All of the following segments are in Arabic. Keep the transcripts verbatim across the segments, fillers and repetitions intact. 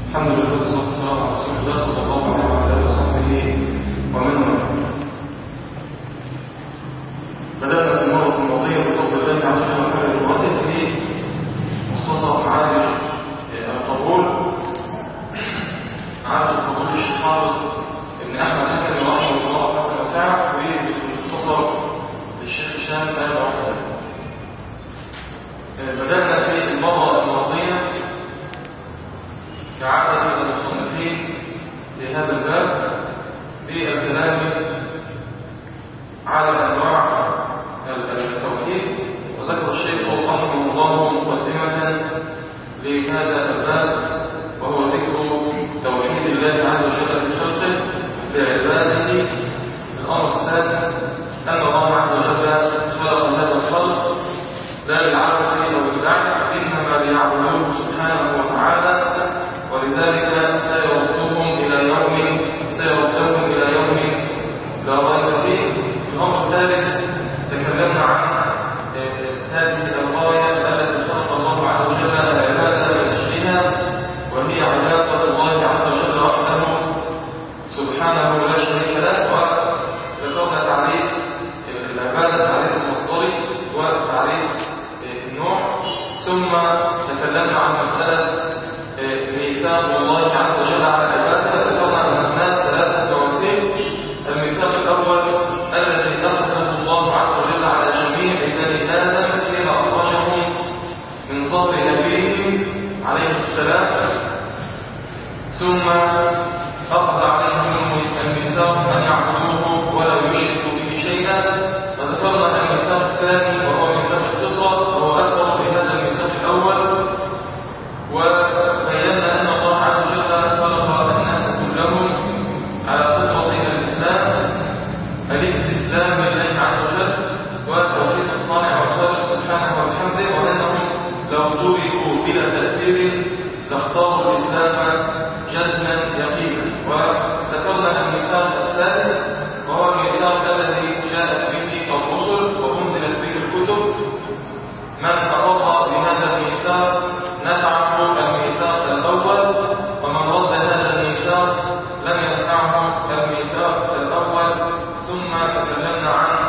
الحمد لله والصلاة والسلام على رسول الله صلى الله عليه وعلى آله وصحبه ومن والاه. بدأنا في المرة الماضية بفضل الله عز وجل وعلى الواسط في مختصر معالج القبول معالج القبول الشيخ حافظ ابن أحمد حكم رحمه الله رحمه واسعة، ومختصر للشيخ هشام آل عقبة. بدأنا في المرة الماضية كعادة المصنفين في هذا الباب بالكلام على أنواع التوحيد، وذكر الشيخ رحمه الله مقدمة لهذا الباب وهو ذكر توحيد الله عز وجل في خلقه بعباده. الأمر الثاني أن الله عز وجل خلق هذا الخلق لا للعبث أو للعب، إنما ليعبدوه سبحانه وتعالى، ولذلك سيردهم إلى يوم سيردهم إلى يوم لا ريب فيه. الأمر الثالث تكلمنا عن هذه الغاية التي خلق الله عز وجل العبادة لأجلها، وهي عبادة الله عز وجل وحده سبحانه لا شريك له. وذكرنا تعريف العبادة، تعريف المصدري وتعريف النوع، ثم تكلمنا عن مسألة ميثاق الله عز وجل على العبادة. ذكرنا أن الناس ثلاثة توثيق. الميثاق الأول الذي أخذه الله عز وجل على جميع بني آدم حين أخرجهم من ظهر أبيهم عليه السلام، ثم أخذ عليهم الميثاق أن يعبدوه ولا يشركوا به شيئا. وذكرنا الميثاق الثاني وهو ميثاق الفطرة، وهو أسبق في هذا الميثاق الأول، وبينا أن الله عز وجل خلق الناس كلهم على فطرة الإسلام، الاستسلام لله عز وجل وتوحيد الصانع والخالق سبحانه وبحمده، وأنهم لو تركوا بلا تأثير لاختاروا الإسلام جزما يقينا. وذكرنا الميثاق الثالث وهو الميثاق الذي جاءت به الرسل وأنزلت به الكتب. من أقر بهذا الميثاق نفعه الميثاق الأول، ومن رد هذا الميثاق لم ينفعه الميثاق الأول. ثم تكلمنا عن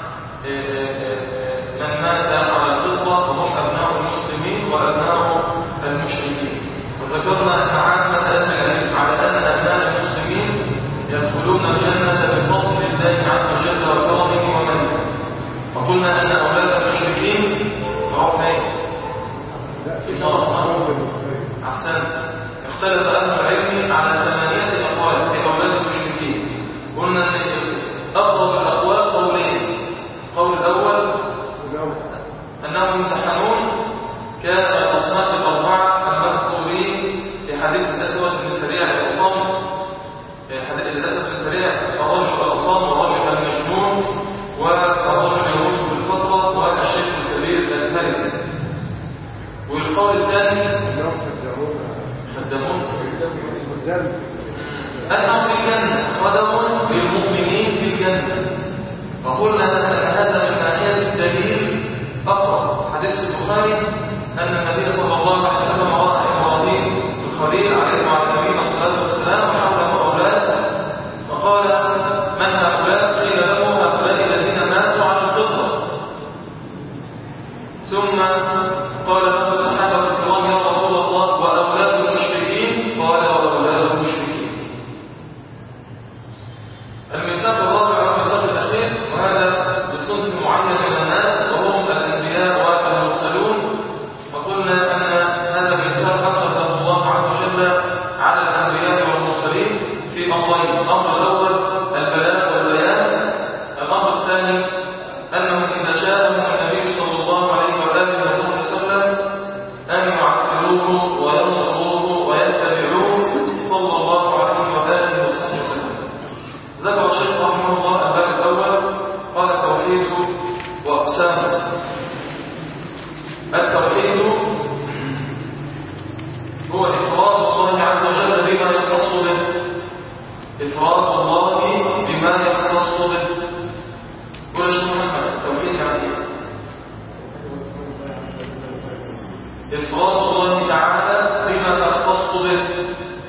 من مات على الفطرة وهم أبناء المسلمين وأبناء المشركين، وذكرنا أن عامة أهل العلم على أن أبناء المسلمين يدخلون الجنة بفضل الله عز وجل وكرمه ومنه. وقلنا أن أولاد المشركين رفعين في النار. أحسنت. اختلف أهل العلم على ثمانية أقوال في أولاد المشركين. قلنا أن أقرب الأقوال قولين. القول الأول أنهم يمتحنون كالأصناف الأربعة المذكورين في حديث الأسود بن سريع الأصم، حديث الأسود بن سريع الرجل الأصم والرجل المجنون والرجل يموت بالفطرة والشيخ الكبير الملك. والقول الثاني خدمون أنهم في الجنة، خدموا للمؤمنين في الجنة. وقلنا أن هذا من ناحية الدليل أقرب. حديث البخاري أن النبي صلى الله عليه وسلم رأى إبراهيم الخليل عليه وعلى نبينا الصلاة والسلام حوله أولاد، فقال من هؤلاء؟ قيل له هؤلاء الذين ماتوا على الفطرة. ثم قال له الصحابة الكرام يا رسول الله وأولاد المشركين؟ قال وأولاد المشركين. الميثاق الرابع والميثاق الأخير، وهذا بصنف معين من الناس وهم الأنبياء والمرسلون. فقلنا أن هذا الميثاق أخذه الله عز وجل على الأنبياء والمرسلين في أمرين. الأمر الأول البلاغ والبيان. الأمر الثاني أنهم إذا جاءهم النبي صلى الله عليه وآله وسلم أن يعقلوه وينصروه ويتبعوه صلى الله عليه وآله وسلم. ذكر الشيخ رحمه الله الباب الأول قال التوحيد وأقسامه. التوحيد هو إفراد الله عز وجل بما يختص به، إفراد الله بما يختص به. قل شيخ محمد التوحيد يعني إيه؟ إفراد الله تعالى بما تختص به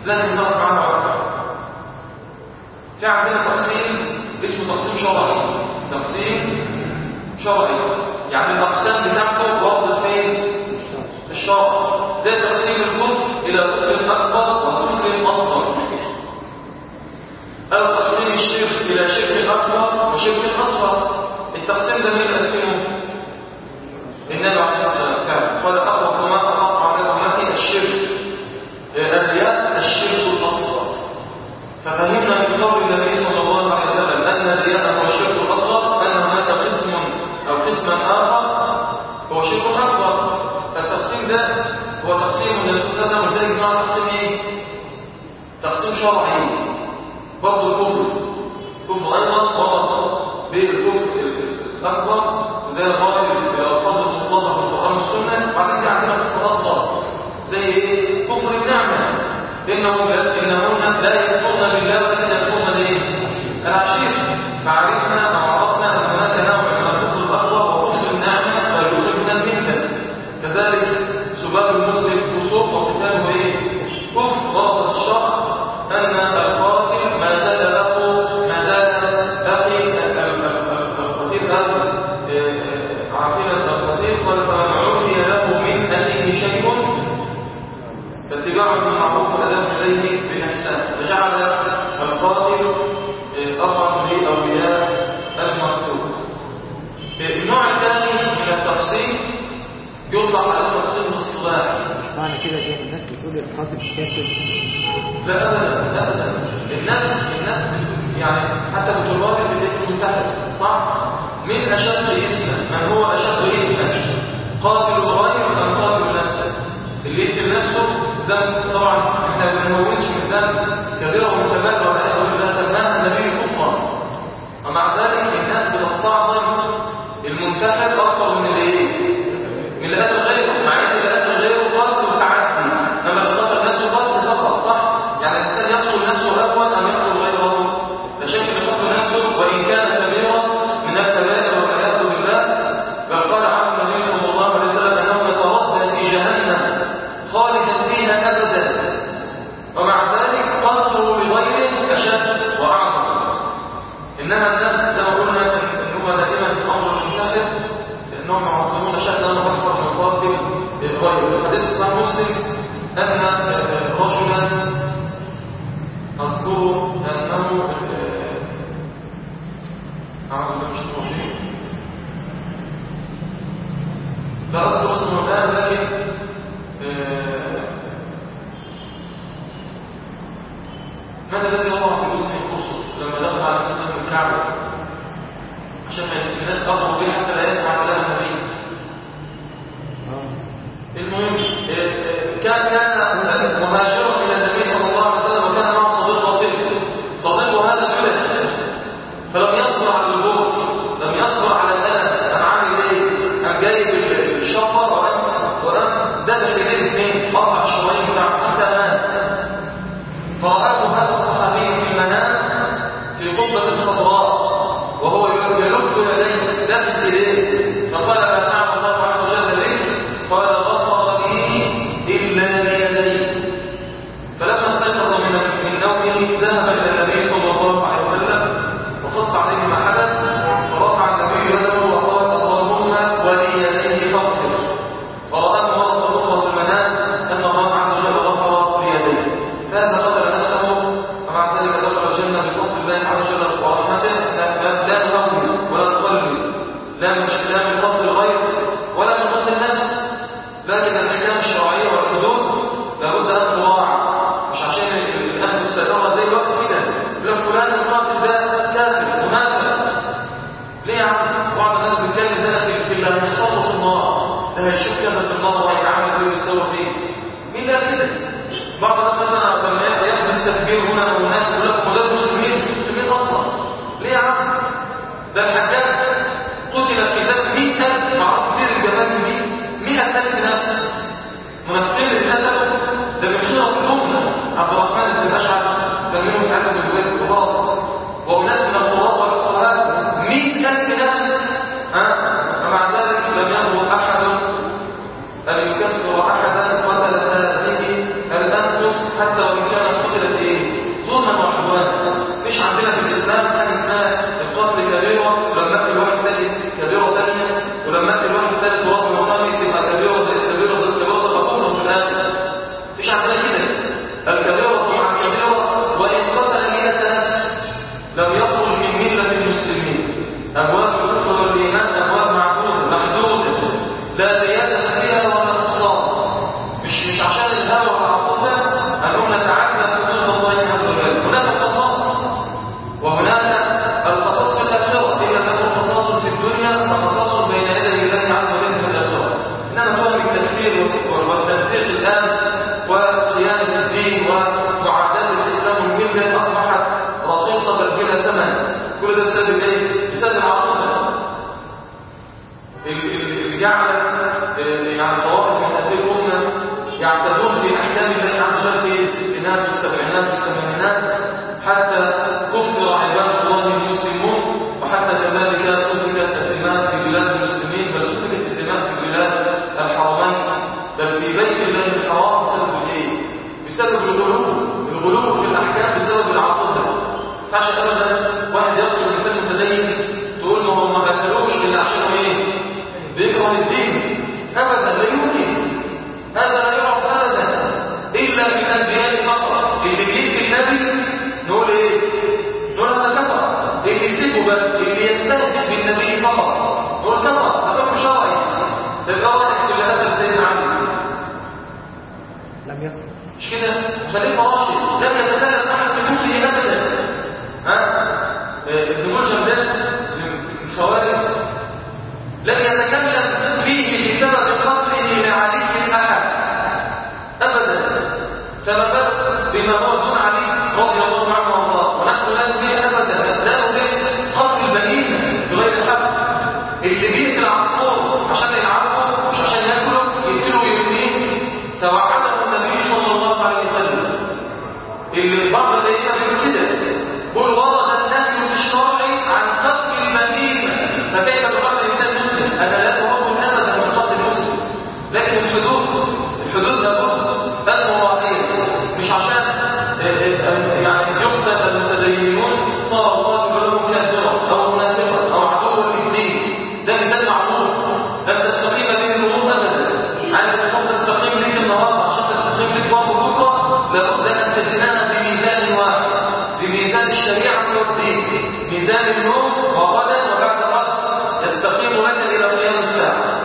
لازم نقف معاها أكثر. في عندنا تقسيم اسمه تقسيم شرعي. تقسيم شرعي يعني الأقسام بتاعته وضعت فين؟ في الشرع. زي تقسيم الكفر إلى كفر أكبر وكفر أصغر، أو تقسيم الشرك إلى شرك أكبر وشرك أصغر. التقسيم ده مين قسمه؟ النبي عليه الصلاة والسلام قال أخوف ما أخاف على أمتي الشرك الرياء الشرك الأصغر. ففهمنا من قول النبي صلى الله عليه وسلم أن الرياء هو الشرك الأصغر، أن هناك قسم أو قسما آخر هو شرك أكبر. فالتقسيم ده هو تقسيم النبي صلى الله عليه وسلم ولذلك نوع تقسيم إيه؟ تقسيم شرعي. برضه الكفر كفر أيضا ورد بالكفر الأكبر وده الغالب بالألفاظ المطلقة في القرآن والسنة. بعدين دي عندنا كفر أصغر زي إيه؟ كفر النعمة، إنهم إنهن لا يكفرن بالله ولكن يكفرن بإيه؟ العشير. فعرفنا أو عرفنا أن هناك نوع من الكفر الأكبر وكفر النعمة لا يخرج من الملة. كذلك سباب المسلم فسوق وقتاله إيه؟ كفر. ضابط الشرع أن القاتل ما زال له ما زال أخي القتيل عاقلا القتيل قال فمن عفي له من أخيه شيء فاتباع بالمعروف والأداء إليه بالإحسان. فجعل القاتل أخا لأولياء المقتول. النوع الثاني من التقسيم يطلق على التقسيم الاصطلاحي. مش معنى كده دي الناس بتقول القاتل الكافر؟ لا ابدا ابدا. الناس الناس يعني حتى بتقول في البيت المتحد صح؟ من اشد اثما؟ من هو اشد اثما؟ قاتل الغير ام قاتل نفسه؟ اللي يقتل نفسه ذنب. طبعا احنا ما بنمونش من ذنب كبيره ومتبادله والعياذ بالله سماها النبي كفرا، ومع ذلك الناس بتستعظم المنتحر اكثر من الايه؟ من اللي قتل غيره، مع ان اللي قتل غيره قتل وتعدي، انما اللي قتل نفسه قتل فقط. صح؟ يعني الانسان يقتل نفسه اهون ام يقتل غيره؟ لا شك ان يقتل نفسه وان كان كبيرا من الكبائر والعياذ بالله. بل قال عنه النبي صلى الله عليه وسلم انه يتردد في جهنم خالدا فيها ابدا، ومع ذلك قتله لغيره اشد واعظم. انما الناس كما قلنا ان هو دائما في امر المنتحر لانهم يعظمون شأنه اكثر من قاتل الغير. الحديث الصحيح مسلم ان رجلا اذكره انه اعوذ بالله من الشيطان الرجيم لا اذكر اسمه الان، لكن ماذا الذي وضع في جزء القصص لما دخل على الاسلام في الكعبه عشان الناس قربوا به حتى لا يسمع كلام النبي. المهم كان كان مهاجرا الى النبي صلى الله عليه وسلم وكان معه صديق لطيف. صديقه هذا جلس فلم يصبر على الجوع، لم يصبر على الالم. انا عامل ايه؟ قام جايب الشفر وقام دبح ايديه الاثنين قطع الشرايين بتاعته حتى مات. فرآه هذا الصحابي في المنام في قبة خضراء وهو يلف يديه دبح ايديه، فقال ما فعل الله عز وجل لي؟ قال غفر لي الا بيديه. فلما استيقظ من نومه ذهب الى النبي صلى الله عليه وسلم وقص عليه ما حدث، فرفع النبي يده وقال اللهم وليديه فاغفر. فرآه مرة أخرى في المنام أن الله عز وجل غفر ليديه، فهذا قتل نفسه ومع ذلك دخل الجنة بفضل الله عز وجل ورحمته. لا نهون ولا نقلل، لا من لا من قتل الغير ولا من قتل النفس، لكن الأحكام الشرعية والحدود لابد أن تراعى. مش عشان الأهل السيطرة زي الوقت كده يقول فلان القاتل ده كافر منافق. ليه يا عم؟ بعض الناس بيتكلم هنا في اللي هيسلط النار، ده هيشوف كذا في النار وهيتعامل فيه ويستوى فيه. مين قال كده؟ بعض الناس مثلا لما يحدث تفجير هنا وهناك يقول لك ده مسلمين مش مسلمين اصلا. ليه يا عم؟ ده الحجاج قتل في ذنب مئة ألف معروف كتير الجمال دي مئة ألف نفس منافقين اللي قتلوا ده من خيرة الأمة. عبد الرحمن بن أشعث كان منهم في عدد الجوال الكبار وأناس من القراء والفقهاء مئة ألف نفس، ومع ذلك لم يأمر أحد أن يكفر أحدا قتل هذه الأنفس حتى وإن كان زيادة فيها ولا نقصان، مش مش عشان الهوى والعاطفة أنهم نتعدى في حدود الله عز وجل. هناك قصاص وهناك القصاص في الآخرة، إذا كان قصاص في الدنيا فقصاص بين يدي الله عز وجل في الآخرة. إنما تهم التكفير والتنفيق الآن وقيام الدين ومعاداة الإسلام والملة أصبحت رخيصة بل بلا ثمن. كل ده بسبب إيه؟ بسبب العاطفة اللي جعلت يعني طوائف من هذه الأمة يعتدون في أحكام الله عز وجل في الستينات والسبعينات والثمانينات حتى كفر عباد الله المسلمون، وحتى كذلك سفكت الدماء في بلاد المسلمين، بل سفكت الدماء في بلاد الحرمين، بل في بيت الله الحرام. بسبب ايه؟ بسبب الغلو الغلو في الأحكام، بسبب العاطفة. عشان أبدا واحد يقتل الإنسان متدين تقول له هم ما قتلوش إلا عشان ايه؟ بيكره الدين. أبدا لا يمكن، هذا لا يعرف أبدا إلا في الأنبياء فقط. اللي بيجي النبي نقول إيه؟ نقول هذا كفر. اللي يسيبه بس، اللي يستهزئ بالنبي فقط نقول كفر، هذا حكم شرعي. تبقى واحد كل هذا سيدنا علي لم يكن مش كده؟ خليفة راشد لم يتكلم أحد بكفره أبدا. ها؟ ابن ملجم ده الخوارج لم يتكلم فيه بسبب قتله لعلي أحد أبدا، فما بالك بما هو دون علي رضي الله عنه وارضاه. ونحن لا نريد أبدا، لا نريد قتل البهيمة بغير حق. اللي بيقتل العصفور عشان يلعبه مش عشان ياكله يقتله ويرميه، توعده النبي صلى الله عليه وسلم. اللي بعض الأئمة بيقول كده، قل ورد النهي الشرعي عن قتل البهيمة، فكيف بقتل الإنسان مسلم؟ أنا لا أرد أبدا من قتل المسلم، لكن الحدود الحدود لابد المراعية، مش عشان يعني يقتل المتدينون صار الله لهم كافرا أو منافقا أو عدوا للدين. ده مثال معروف لن تستقيم به الأمور أبدا. عايز تكون تستقيم لك النهارده عشان تستقيم لك برضه بكره، لابد أن تزنها بميزان واحد، بميزان الشريعة والدين، ميزان النوم وغدا وبعد غد يستقيم لك إلى قيام الساعة.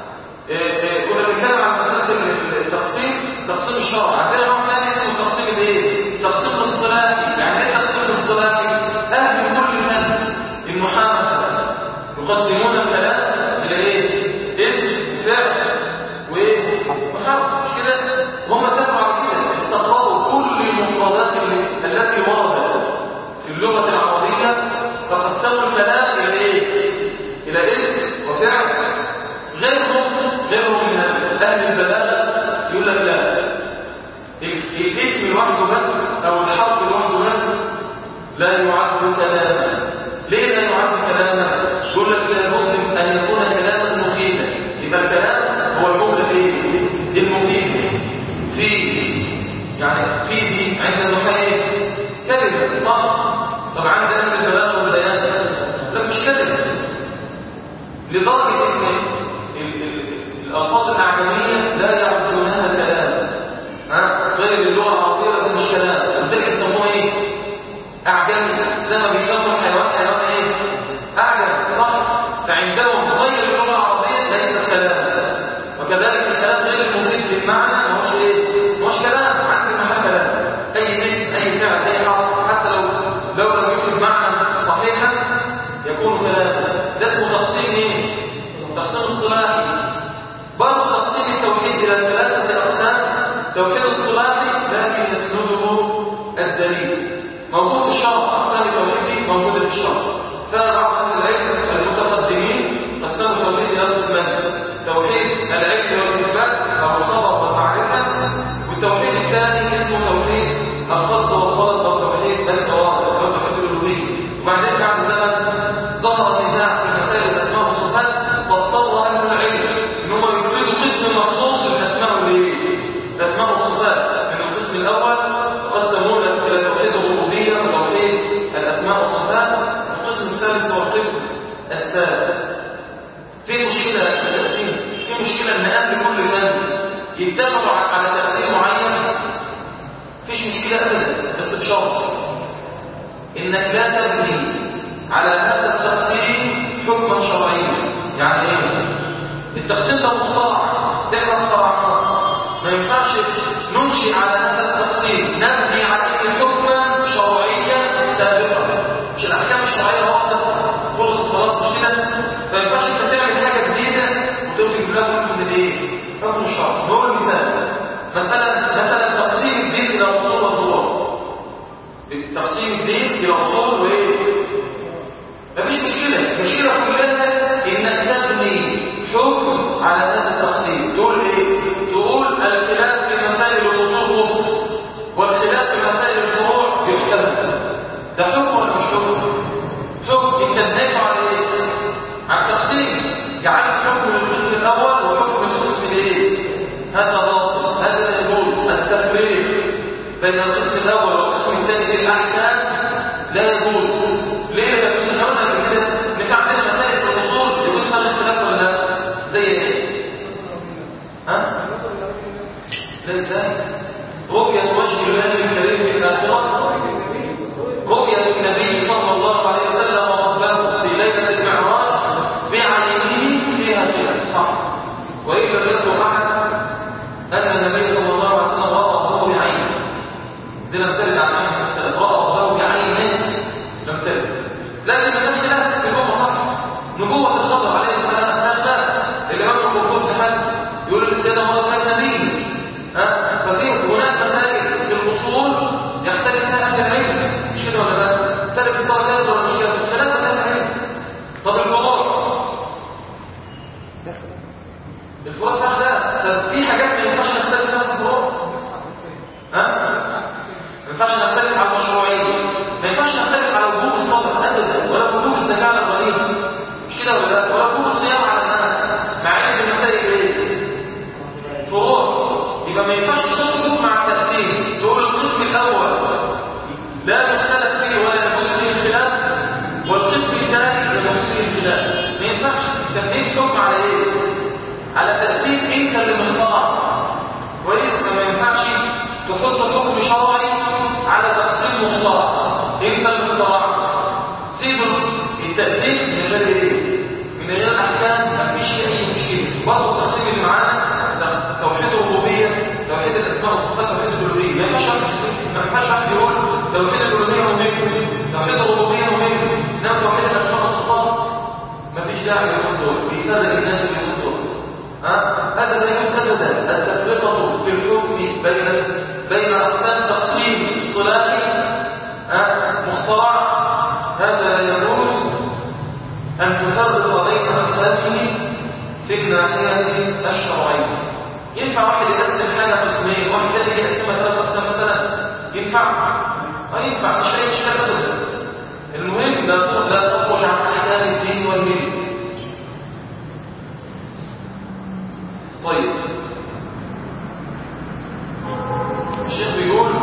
كنا بنتكلم عن مسألة التقسيم، تقسيم الشرع. عندنا نوع ثاني اسمه تقسيم الايه؟ تقسيم الاصطلاحي. يعني ايه تقسيم الاصطلاحي؟ اهل كل فن المحاماه يقسمون الكلام الى ايه؟ اسم فعل وايه؟ وحرف. مش كده؟ وهم اتفقوا على كده، استقروا كل المفردات التي وردت في اللغه العربيه فقسموا الكلام الى ايه؟ الى اسم وفعل. غيرهم غيرهم من أهل البلاغة يقول لك لا، الاسم لوحده بس أو الحرف لوحده بس لا يعد كلاما. ليه لا يعد كلاما؟ يقول لك لابد أن يكون كلاما مفيدا. يبقى الكلام هو الجملة ايه؟ المفيدة. في يعني في دي عند المحيط كلمة صح؟ طب عند أهل البلاغة والبيان لا مش كلمة، لدرجة ان الألفاظ الأعجمية لا يعدونها كلام. ها؟ غير اللغة العربية ده مش كلام، لذلك يسموه ايه؟ أعجمي، زي ما بيسموا الحيوان حيوان ايه؟ أعجم، صح؟ فعندهم غير اللغة العربية ليس كلام. وكذلك الكلام غير المفيد بالمعنى ما هوش ايه؟ مش كلام. عندك محل كلام، أي اسم أي فعل أي حرف حتى لو لو لم يفيد معنى صحيحا يكون كلام. ده اسمه تقسيم ايه؟ تقسيم اصطلاحي. برضه تقسيم التوحيد إلى ثلاثة أقسام. توحيد اصطلاحي لكن يسنده الدليل. موجود في الشرع، أقسام التوحيد موجودة في الشرع. فبعض أهل العلم المتقدمين قسموا التوحيد إلى قسمين: توحيد العلم والإثبات أو الخبر والمعرفة، والتوحيد الثاني اسمه توحيد القصد والطلب أو توحيد التواضع أو توحيد الألوهية. وبعدين بعد زمن ظهر النزاع في مسائل الأسماء والصفات، فاضطر أهل العلم إن هم يفردوا قسم مخصوص للأسماء والإيه؟ الأسماء والصفات. من القسم الأول قسموه إلى توحيد الربوبية وتوحيد الأسماء والصفات. القسم الثالث هو القسم الثالث. في مشكلة في التقسيم، في مشكلة إن أهل كل فن يتفقوا على تقسيم معين. مفيش مشكلة أبدا، بس بشرط إنك لا تبني على هذا التقسيم حكما شرعيا. يعني ايه؟ التقسيم ده مخترع، احنا اخترعناه. ما ينفعش ننشئ على هذا التقسيم نبني عليه حكما شرعيا سابقا، مش الاحكام الشرعيه واحده خلصت خلاص مش كده. ما ينفعش انت تعمل حاجه جديده وتوجد لها حكم الايه؟ حكم الشرع. نقول مثال، مثلا مثلا تقسيم الدين الى اصول وفروع. تقسيم الدين الى اصول وايه؟ مفيش مشكله، المشكله كلها انك تبني حكم على هذا التقسيم. تقول ايه؟ تقول الخلاف في مسائل الاصول كفر والخلاف في مسائل الفروع يحتمل. ده حكم ولا مش حكم؟ حكم. انت بنيته على ايه؟ على التقسيم. جعلت حكم للقسم الاول وحكم للقسم الايه؟ هذا باطل، هذا لا يجوز. التفريق بين القسم الاول والقسم الثاني في الاحكام لا يجوز. ليه؟ لان احنا قلنا كده ان عندنا مسائل الاصول يجوز فيها الاختلاف ولا لا؟ زي ايه؟ ها؟ ليس رؤية وجه الله الكريم في الآخرة، رؤية النبي صلى الله عليه وسلم ربه في ليلة المعراج بعينه فيها خلاف، صح؟ وإن لم يذكر أحد أن النبي صلى الله عليه وسلم رأى ربه بعينه، دي لم ترد عن أحد السلف، رأى ربه بعينه لم ترد. لكن من نفس الوقت يكون صح. نبوة الخضر عليه السلام هذا الإمام القرطبي تحدث يقول السيدة مرة كان نبي. ها؟ ففي هناك مسائل في الأصول يختلف فيها أهل العلم، مش كده ولا لا؟ تختلف في صلاة ولا مش كده؟ اختلاف أهل العلم. طب الفروع الفروع فيها لا، طب في حاجات ما ينفعش نختلف فيها في الفروع. ها؟ ما ينفعش نختلف على المشروعية، ما ينفعش نختلف على وجوب الصلاة أبدا، ولا وجوب الزكاة على الغريب، مش كده ولا لا؟ ولا وجوب الصيام على الناس، مع ان المسائل ايه؟ فروع. يبقى ما ينفعش تخرج مع التقسيم تقول القسم الاول لا يختلف فيه ولا يجوز فيه الخلاف، والقسم الثاني يجوز فيه الخلاف. ما ينفعش تبني حكم على ايه؟ على تقسيم انت اللي مختار كويس. ما ينفعش تحط حكم شرعي على تقسيم مختار انت اللي اخترعته. سيب التقسيم من غير ايه؟ من غير احكام، ما فيش اي مشكله. برضه التقسيم اللي معانا توحيد الربوبيه، توحيد الاسماء والصفات، توحيد الالوهيه. ما ينفعش ما ينفعش حد يقول توحيد الالوهيه مهم، توحيد الربوبيه مهم، انما توحيد الاسماء والصفات ما فيش داعي للكلام دول، بيسال الناس في دول. ها؟ هذا لا يجوز ابدا. التفرقه في الحكم بين بين اقسام تقسيم اصطلاحي مخترع، هذا لا يجوز ان تفرق بين اقسامه في الناحيه الشرعيه. ينفع واحد يقسم حاجه قسمين، واحد ثاني يقسمها ثلاث اقسام مثلا؟ ينفع؟ ما ينفع، مش اي اشكال ابدا. المهم لا لا تخرج عن احكام الدين والمله. طيب الشيخ بيقول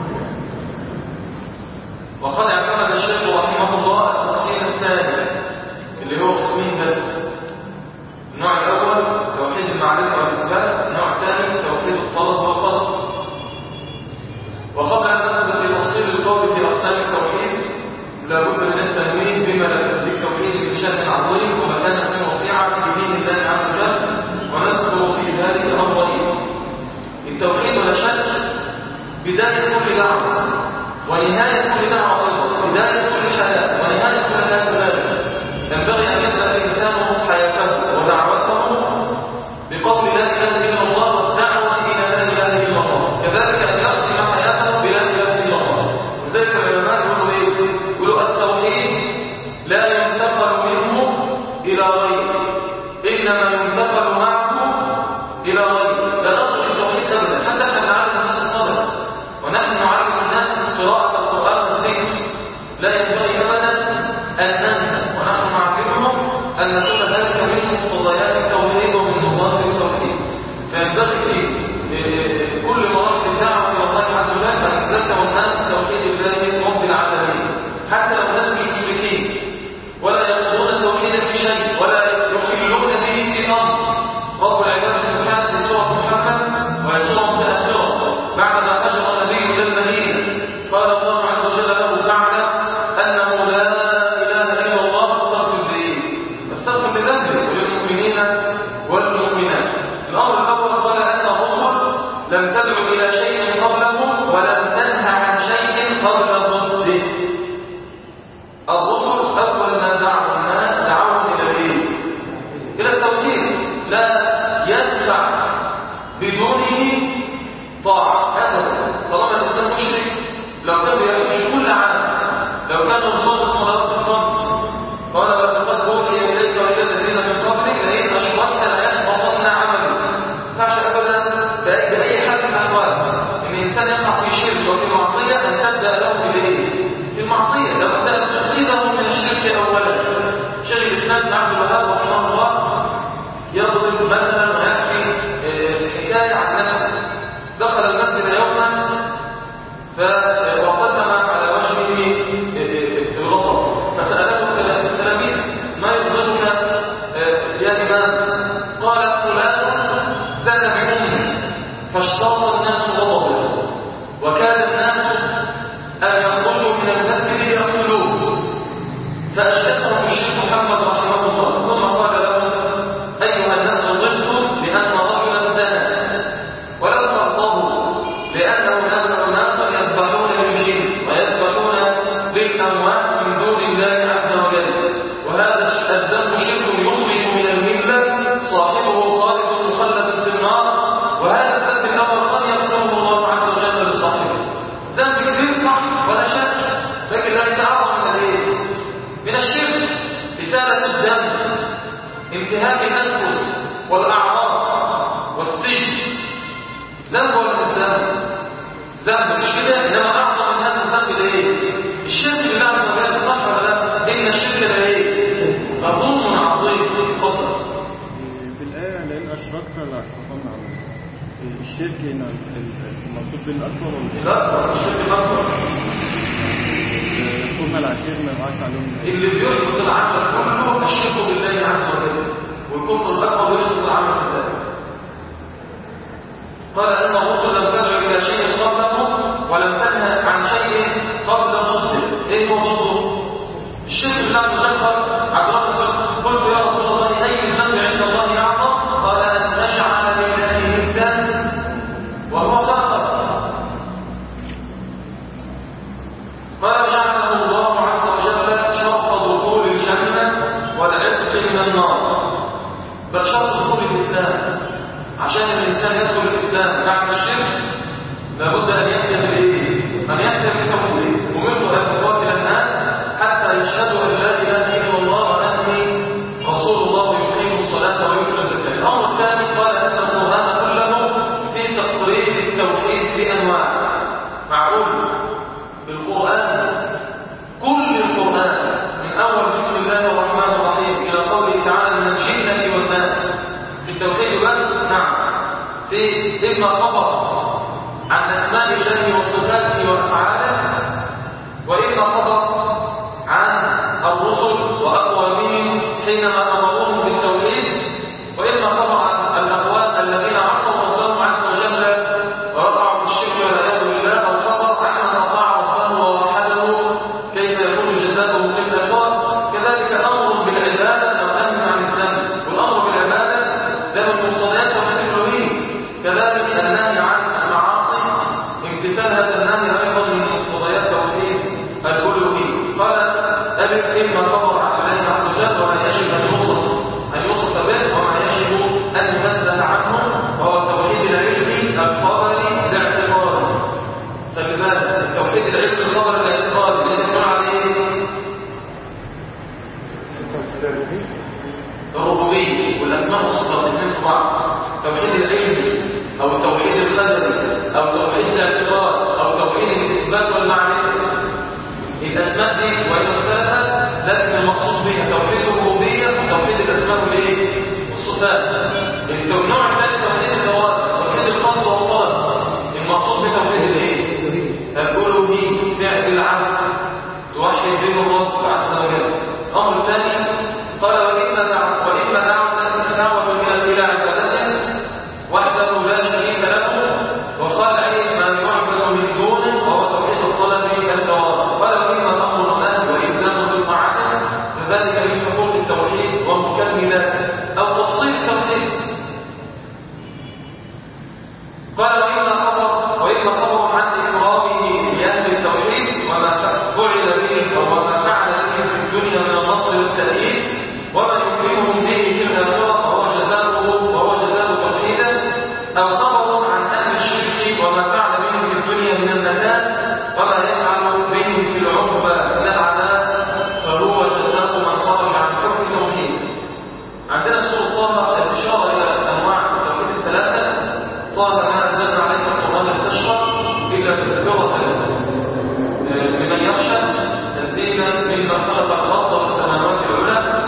وقد اعتمد الشيخ رحمه الله التقسيم الثاني اللي هو قسمين بس. النوع الاول توحيد المعرفه والاثبات، النوع الثاني توحيد الطلب والقصد. وقبل ان ندخل في تفصيل القول في اقسام التوحيد لابد من التنويه بما للتوحيد من شان عظيم ومكانه رفيعه في دين الله عز وجل، ونذكر في ذلك امرين. التوحيد ولا شك بدايه كل دعوه ونهايه كل دعوه، ايضا بدايه كل حياه ونهايه كل حياه كذلك. ينبغي ان يبدا الانسان حياته ودعوته بقول لا اله الا الله والدعوه الى لا اله الا الله، كذلك ان يختم حياته بلا اله الا الله. وذلك العلماء يقولوا ايه؟ يقولوا التوحيد لا ينتقل منه الى غيره، انما ينتقل معه الى غيره. لا نترك التوحيد ابدا. حتى احنا نعلم الناس الصدق ونحن نعلم الناس قراءه القران والذكر، لا ينبغي ابدا ان ننسى ونحن نعلمهم ان كل ذلك من مقتضيات التوحيد ومن مظاهر التوحيد. فينبغي في كل مراحل الدعوه الى الله عز وجل ان يتذكر الناس بتوحيد الله رب العالمين، حتى لو الناس مش مشركين ولا يقولون التوحيد في شيء ولا يخلون به في الارض. رب العباد سبحانه في سوره لم تدع إلى شيء قبله ولم تنهى عن شيء قبل ضده. الرسل أول ما دعوا الناس دعوهم إلى إيه؟ إلى التوحيد، لا يدفع بدونه طاعة أبدا. طالما الإنسان مشرك، لو كان بيحج كل عام، لو كان يصلي الصلاة الخمس، قال ولقد أوحي إليك وإلى الذين من قبلك لئن أشركت ليحبطن عملك. ما ينفعش أبدا بأي حال من الأحوال إن الإنسان يقع في شرك وفي معصية أن تبدأ له بالإيه؟ في المعصية. لابد أن تنقذه من الشرك أولا. شيخ الإسلام بن عبد الوهاب رحمه الله يضرب مثلا ويحكي حكاية عن نفسه. دخل المسجد يوما فوقسم على وجهه الغضب، فسأله التلاميذ ما يغضبك يا إمام؟ قال فلان زاد بأمي فاشتاط الناس غضبه، وكان الناس أن يخرجوا من المسجد يقتلوه، فأشهدهم الشيخ محمد رحمه الله ثم قال لهم أيها الناس غضبتم لأن رجلا زنى، ولم تغضبوا لأنه نزل ناسا يذبحون للجنس ويذبحون للأموات من دون الله عز وجل، وهذا الذنب شرك يخرج من الملة صاحبه خالد مخلد في النار، وهذا الذنب الأمر قد يغفره الله عز وجل لصاحبه. ذنب كبير صح ولا شك، لكن ليس أعظم من الايه؟ من الشرك. رسالة الدم، انتهاك الأنفس والأعراض والسجن، ذنب ولا ذنب؟ ذنب مش كده، انما اعظم من هذا الذنب الايه؟ الشرك بالله عز وجل، صح ولا لا؟ ان الشرك ده ايه؟ ظلم عظيم. اتفضل. بالايه لان اشركت لا يحبطن عملك. الشرك هنا المقصود بالاكبر ولا الاكبر؟ الشرك الاكبر قلنا العشير ما يبقاش عليهم اللي بيحبط العمل كله الشرك بالله عز وجل، والكفر الاكبر بيحبط العمل بالله. قال ان الرسل لم تدع الى شيء قبله ولم تنهى عن شيء قبل ضده. ايه هو ضده؟ الشرك بالله عز وجل. قلت يا رسول الله اي الذنب عند الله اعظم؟ قال ان تجعل لله ندا وهو خلقك. قال جعله الله عز وجل شرط دخول الجنه والعتق من النار، بل شرط دخول الاسلام. عشان الإنسان يدخل الإسلام بعد الشرك لابد أن يأتي بالإيه؟ أن يأتي بالتوحيد. ومنه أن يقاتل الناس حتى يشهدوا أن لا إله إلا الله وأني رسول الله ويقيموا الصلاة ويؤتوا الزكاة. الأمر الثاني قال أن القرآن كله في تقرير التوحيد بأنواع. معقول بالقرآن كل القرآن من أول بسم الله الرحمن الرحيم إلى قوله تعالى من الجنة والناس التوحيد بس؟ نعم. في إما خبر عن أسماء الله وصفاته وأفعاله، وإما خبر عن الرسل وأقوامهم حينما أمروهم بالتوحيد، وإما خبر عن الأقوام الذين عصوا ربهم عز وجل ورفعوا في الشرك والعياذ بالله، أو خبر عن من أطاع ربه ووحده كيف يكون جزاؤه في الآخرة. كذلك أمر بالعبادة ونهي عن الذنب، والأمر بالعبادة ذات المقتضيات والتكوين. كذلك النهي عن المعاصي امتثال هذا النهي ايضا من مقتضيات توحيد الالوهيه. قال الف اما خبر عن الله عز وجل وما يجب ان يوصف ان يوصف به وما يجب ان ينزل عنه، وهو التوحيد العلمي الخبري الاعتقادي. فلذلك التوحيد العلمي الخبري الاعتقادي الذي يدل عليه الربوبيه والاسماء والصفات الاثنين في بعض. التوحيد العلمي او التوحيد الخبري او توحيد الاعتقاد او توحيد الاثبات والمعرفه، الاسماء دي وان اختلفت لكن المقصود بها توحيد الربوبيه وتوحيد الاسماء والايه؟ والصفات. النوع الثاني توحيد التوحيد، توحيد القصد والطلب. المقصود بتوحيد الايه؟ الالوهيه، فعل العبد توحد به الرب عز وجل. الامر الثاني قال وإما دعوة وإما دعوة دعوة من إلى عبادته وحده لا شريك له وخلع ما يعبد من دونه وهو توحيد الطلب التواضع. قال وإما أمر الله وإلزامه بالطاعة فذلك من حقوق التوحيد ومكملات أو تفصيل التوحيد. قال وإما خبر وإما خبر عن إكرامه لأهل التوحيد وما فعل به وما فعل به في الدنيا من النصر والتأييد وما يكرمهم به في الآخرة وهو جزاؤه وهو جزاء توحيدا، أو خبر عن أهل الشرك وما فعل بهم في الدنيا من النكال وما يفعل بهم في العقبى من العذاب فهو جزاء من خرج عن حكم التوحيد. عندنا سورة طه الإشارة إلى أنواع التوحيد الثلاثة. طه ما أنزلنا عليك القرآن لتشقى إلا تذكرة لمن يخشى تنزيلا مما خلق الأرض والسماوات العلى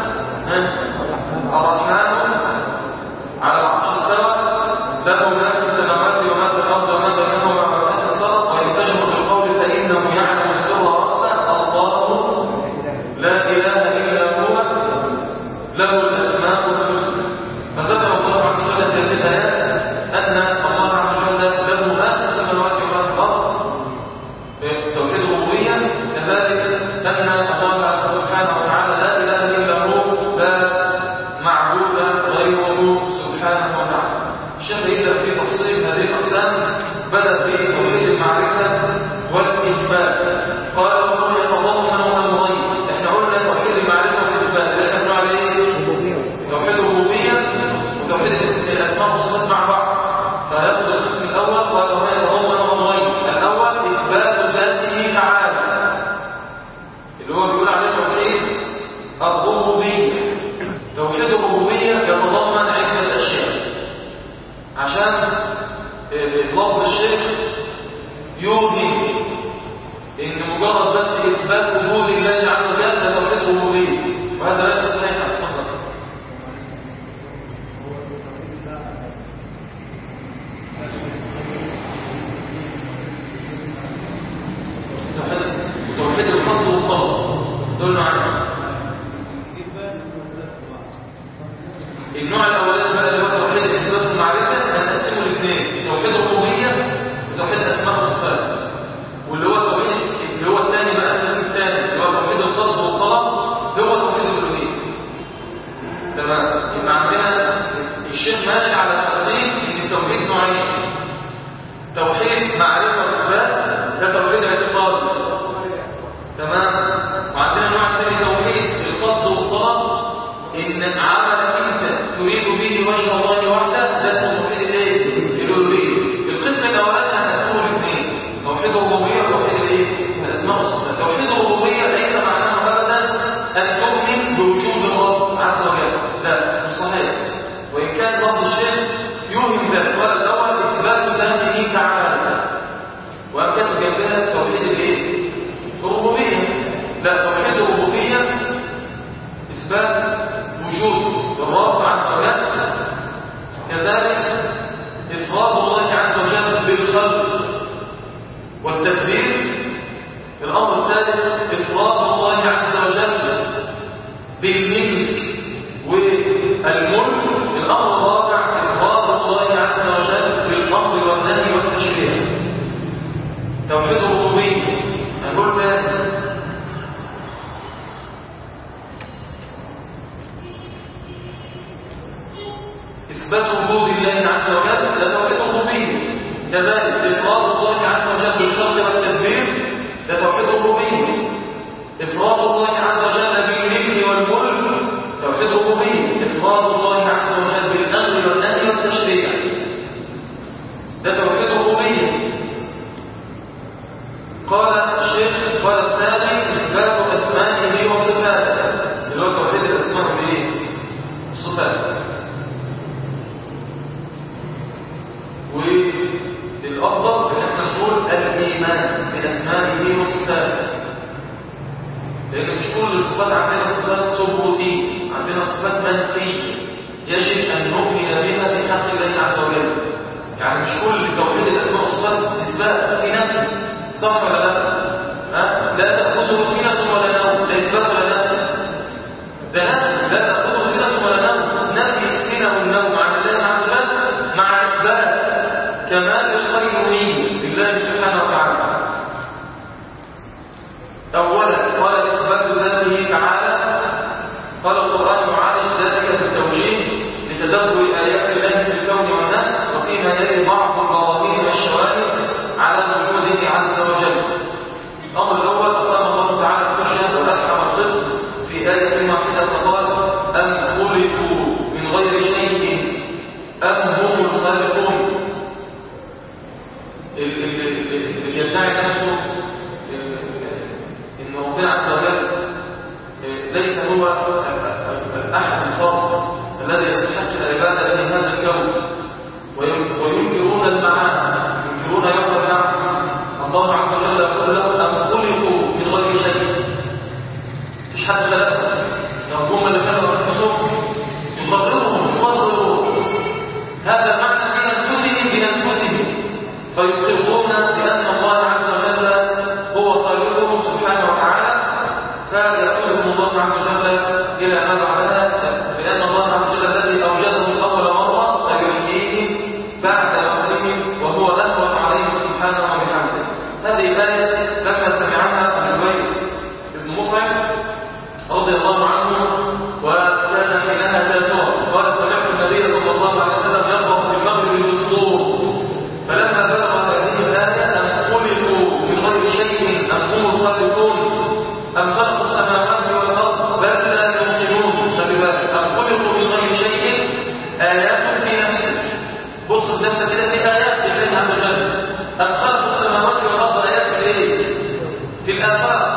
الرحمن على العرش استوى له ما في السماوات وما في الأرض وما بينهما وما في الصرف وإن تجهر بالقول فإنه يعلم السر وأخفى الله لا إله إلا هو له الأسماء الحسنى. فذكر الله عز وجل في هذه الآيات أن الله عز وجل له ما في السماوات وما في الأرض توحيد الربوبية، كذلك أن الله سبحانه وتعالى لا إله إلا هو لا معبود غيره سبحانه وتعالى. الشيخ إذا في تفصيل هذه الأقسام بدأ بتوحيد المعرفة والإثبات. قال وهو يتضمن أمرين. إحنا قلنا توحيد المعرفة والإثبات اللي إحنا بنقول عليه توحيد الربوبية وتوحيد الأسماء والصفات مع بعض. فيأخذ القسم الأول قال وهو يتضمن أمرين. الأول إثبات ذاته تعالى اللي هو بيقول عليه توحيد الربوبية. توحيد الربوبية يتضمن عدة أشياء عشان لفظ الشيخ يوضي إن مجرد بس إثبات وجود الله عز وجل ده توحيد الربوبية، وهذا ليس صحيحا. تفضل. توحيد القصد والطلب دول نوعين. النوع الاولاني بقى اللي هو توحيد اثبات المعرفه هنقسمه لاثنين، توحيد الربوبيه وتوحيد الاسماء والصفات. واللي هو التوحيد اللي هو الثاني بقى القسم الثاني اللي هو توحيد القصد والطلب هو توحيد الالوهيه. تمام. يبقى عندنا الشيخ ماشي على تقسيم ان التوحيد نوعين، توحيد معرفه واثبات ده توحيد اعتقاد. تمام. وعندنا نوع ثاني توحيد القصد والطلب ان عمل انت تريد به وجه الله وحده ده اسمه توحيد الايه؟ الالوهيه. القسم الاولاني هنقسمه لاثنين، توحيد الربوبيه وتوحيد الايه؟ الاسماء والصفات. توحيد الربوبيه ليس معناه ابدا ان تؤمن بوجود الرب عز وجل، لا مش صحيح. وان كان لفظ الشيخ يوهم ذلك. قال الاول اثبات ذاته تعالى وأكد جنبها توحيد الايه؟ الربوبيه. لا، توحيد الربوبيه اثبات وجود الرب عز وجل، كذلك افراد الله عز وجل بالخلق والتدبير. الامر الثالث افراد الله عز وجل بالملك والملك. الامر الرابع افراد الله عز وجل بالامر والنهي والتشريع. توحيد الربوبيه هنقول ثاني إثبات وجود الله عز وجل ده توحيد الربوبية، كذلك إفراد الله عز وجل بالخلق والتدبير ده توحيد الربوبية، إفراد الله عز وجل بالملك والملك توحيد الربوبية، إفراد الله عز وجل بالأمر والنهي والتشريع ده توحيد الربوبية. قال الشيخ قال الثاني إثبات أسمائه وصفاته اللي هو توحيد الأسماء والإيه؟ والصفات. والأفضل ان احنا نقول الإيمان بأسمائه وصفاته، لأن مش كل الصفات عندنا صفات ثبوتية، عندنا صفات منفية يجب أن نؤمن بها في حق الله عز وجل. يعني مش كل توحيد الأسماء والصفات إثبات في نفسه، صح ولا لا؟ ها؟ لا تأخذه سنة ولا نوم، لا إثبات ولا نفي، ده نفي. لا تأخذه سنة ولا نوم، نفي السنة والنوم عن الله عز وجل مع إثبات كمال القيومية لله سبحانه وتعالى. أولا قال إثبات ذاته تعالى. قال القرآن يعالج ذلك بالتوجيه لتدبر آيات الله في الكون والنفس وفيما يلي بعض البراهين فيقرون بأن الله عز وجل هو خالقهم سبحانه وتعالى، فيأخذهم الله عز وجل إلى ما بعدها بأن الله عز وجل الذي أوجدهم أول مرة سيحييهم بعد موتهم وهو أهون عليهم سبحانه وبحمده. هذه الآية لما سمعها جبير بن مطعم رضي الله عنه وكان حينها تاسوعا قال سمعت النبي صلى الله عليه وسلم يقرأ في المغرب بالطور، فلما بلغت هذه الآية أم خلقوا من غير شيء أم هم الخالقون أم خلقوا السماوات والأرض بل لا يوقنون، فبذلك أم خلقوا من غير شيء آيات في نفسك، بص في نفسك كده في آيات لله عز وجل. أم خلقوا السماوات والأرض آيات في إيه؟ في الآفاق،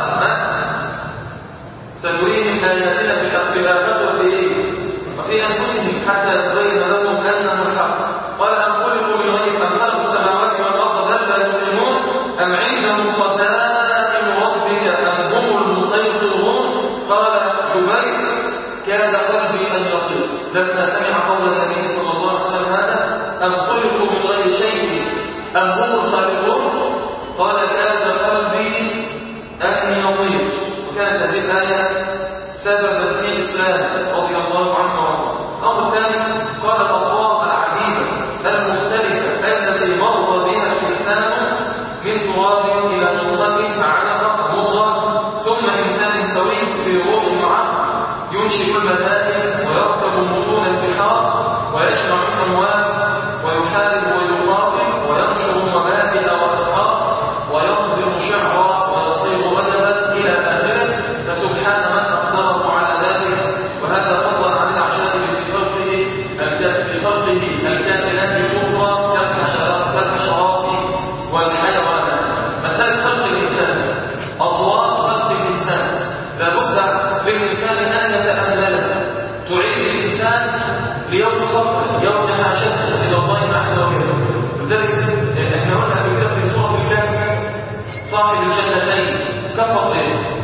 سنريهم آياتنا في الآفاق وفي إيه؟ وفي أنفسهم حتى يتبين لهم أنه الحق. قال أم خلقوا من غير أم خلقوا السماوات والأرض بل لا يوقنون أم عندهم خزائن ربك أم هم المسيطرون. قال جبير كاد قلبي أن يطير لما سمع قول النبي صلى الله عليه وسلم هذا أم خلقوا من غير شيء أم هم الخالقون. قال كاد قلبي أن يطير. وكانت هذه الآية سببا في إسلامه رضي الله عنه وارضاه. الأمر الثاني قال الأطراف العجيبة المختلفة التي مر بها الإنسان من تراب إلى نطفة علقة مضغة ثم إنسان سوي في روح معه ينشئ المدائن ويركب متون البحار ويجمع الأموال ويحارب ويقاتل وينشر مبادئ وأخلاق وينظم شعرا ويصيغ أدبا إلى آخره. فسبحان من أقدره على ذلك، وهذا فضلا عن العشاء في خلقه في خلقه الكائنات الأخرى كالحشرات والحيوانات. مسألة خلق الإنسان أضواء خلق الإنسان لابد للإنسان أن يتأملها تعيد الإنسان ليوم خلقه يوم حاجته إلى الله عز وجل. لذلك احنا قلنا قبل كده في سورة الكهف صاحب الجنتين كفر ايه؟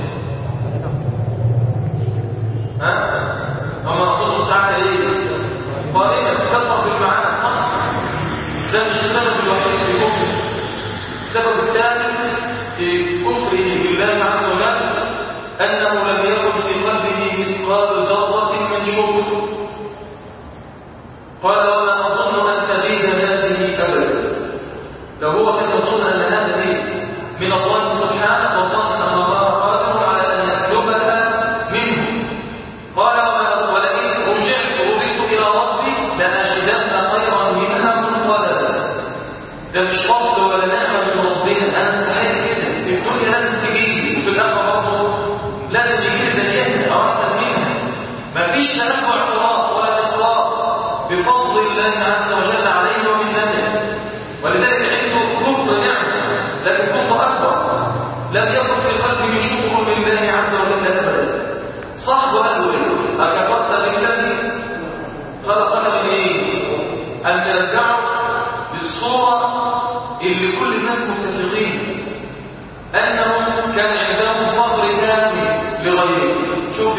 ها؟ أما أقول تعالى ايه؟ قائمة كفر بالمعاني صح؟ ده مش السبب الوحيد في كفره. السبب الثاني في كفره بالله عز وجل أنه لم يكن في قلبه مثقال ذرة من شكر. قال وما أظن أن تزيد هذه أبدا. لو هو كان يظن أن هذه من الله سبحانه وظن أن الله قادر على أن يسلبها منه. قال ولئن رجعت رددت إلى ربي لأجدن خيرا منها منقلبا. ده مش فضل ولا نعمة من ربنا، أنا استحق كده. الدنيا لازم تجيلي وفي الآخرة برضه لازم يجيلي زيها أو أحسن منها. مفيش تنفع اعتراض ولا إطراء بفضل الله عز وجل عليه ومنته. ولذلك عنده كفر نعمة لكن كفر أكبر. لم يكن في قلبه شكر لله عز وجل أبدا. صح وأقول أكفرت بالذي خلقنا من إيه؟ أن ترجعوا بالصورة اللي كل الناس متفقين أنهم كان عندهم فقر كامل لغيره. شوف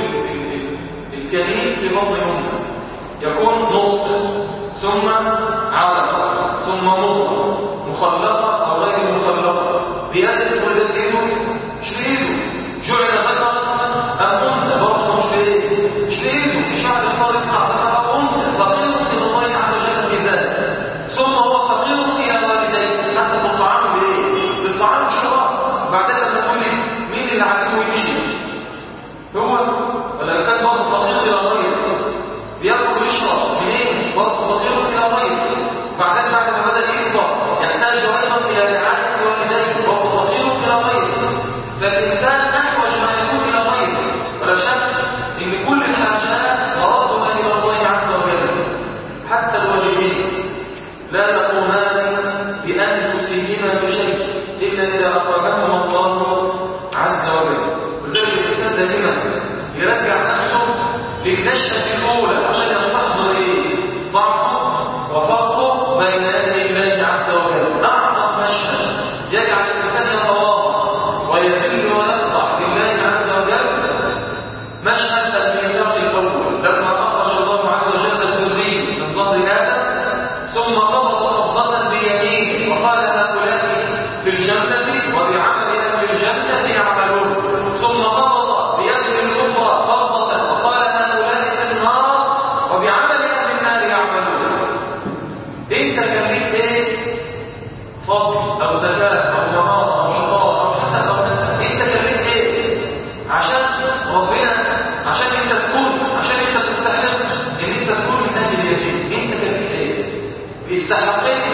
الكريم في بطن أمه يكون نطفة ثم علقة ثم مضغة مخلقة أو غير مخلقة. زيادة ولد إيده مش في إيده. جعل ذكر أم أنثى برضه مش في إيده. مش في إيده. في شعر الخالق ذكر أو أنثى. فقير إلى الله عز وجل في ذلك. ثم هو فقير إلى والديه حتى في الطعام بإيه؟ بالطعام والشراب. بعدين لما تقول لي مين اللي علمه يمشي؟ هو ولا كان برضه فقير إلى غيره بياكل ويشرب منين؟ برضه فقير إلى غيره. بعدين بعد ما بدأ يكبر يحتاج أيضا إلى رعاية والديه برضه فقير إلى غيره. فالإنسان أحوج ما يكون إلى غيره. ولا شك إن كل الحاجات مرادها إلى الله عز وجل. حتى الوالدين لا يقومان بأنفسهما بشيء إلا إذا أقامهما الله عز وجل. وذلك الإنسان دائما يرجع نفسه للنشأة الأولى عشان يستحضر إيه؟ ضعفه وفقه بين يدي الله عز وجل. أعظم مشهد يجعل الإنسان يتواضع ويذل ويخضع لله عز وجل مشهد الميثاق الأول لما أخرج الله عز وجل الذرية من ظهر آدم ثم قبض قبضة بيمينه وقال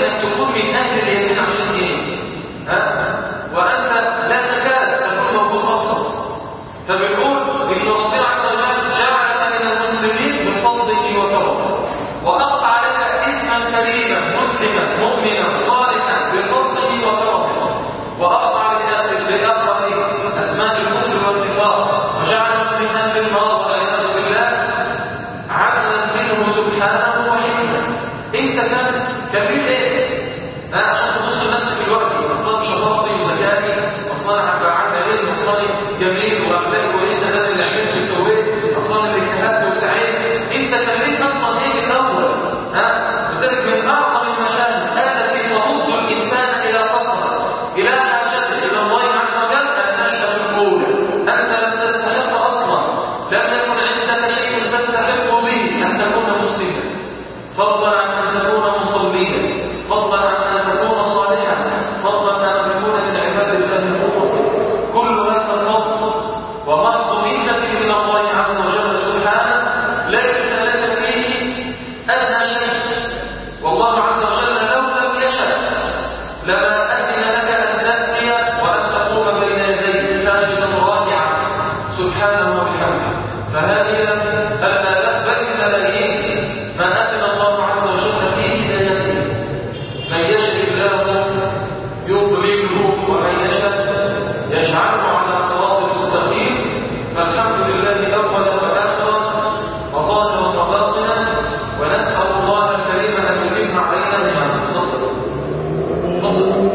انك تكون من اهل اليمين عشان ايه؟ ها؟ وانت لا تكاد تكون موجود اصلا. فبنقول ان ربنا عز وجل جعلك من المسلمين بفضله وكرمه، واقطع عليك اسما كريما مسلما مؤمنا صالحا بفضله وكرمه، واقطع بالاخره اسماء الكفر والنفاق، وجعلك من اهل النار والعياذ بالله عدلا منه سبحانه وحكمه. انت كان كان ليه ايه؟ ها عشان تبص لنفسك دلوقتي اصلا شخصي وذكائي، اصلا انا هبقى عندي علم، اصلا جميل واخلاقي كويسه، ده اللي عملته وسويت، اصلا اللي اجتهدت وسعيت. انت كان ليك اصلا ايه في الاول؟ ها لذلك من اعظم المشاهد التي ترد الانسان الى فقره، الى حاجته الى الله عز وجل، النشأة الاولى. انت لم تستحق اصلا، لم يكن عندك شيء تستحق به ان تكون مسلما، فضلا عن ان تكون مصليا، فضلا عن ان تكون صالحا، فضلا عن ان تكون من عباد الله المخلصين. كل هذا الفضل ومحض منة من الله عز وجل سبحانه ليس لك فيه ادنى شيء. والله عز وجل لو لم يشأ لما اذن لك ان تاتي وان تقوم بين يديه ساجدا راكعا سبحانه وبحمده. فهذه الملايين ما اذن الله عز وجل في هدايته، من يشاء الله يضلله ومن يشاء يجعله على صراط المستقيم. فالحمد لله اولا واخرا وظاهرا وباطنا، ونسال الله الكريم ان يتم علينا نعمه. تفضل تفضل.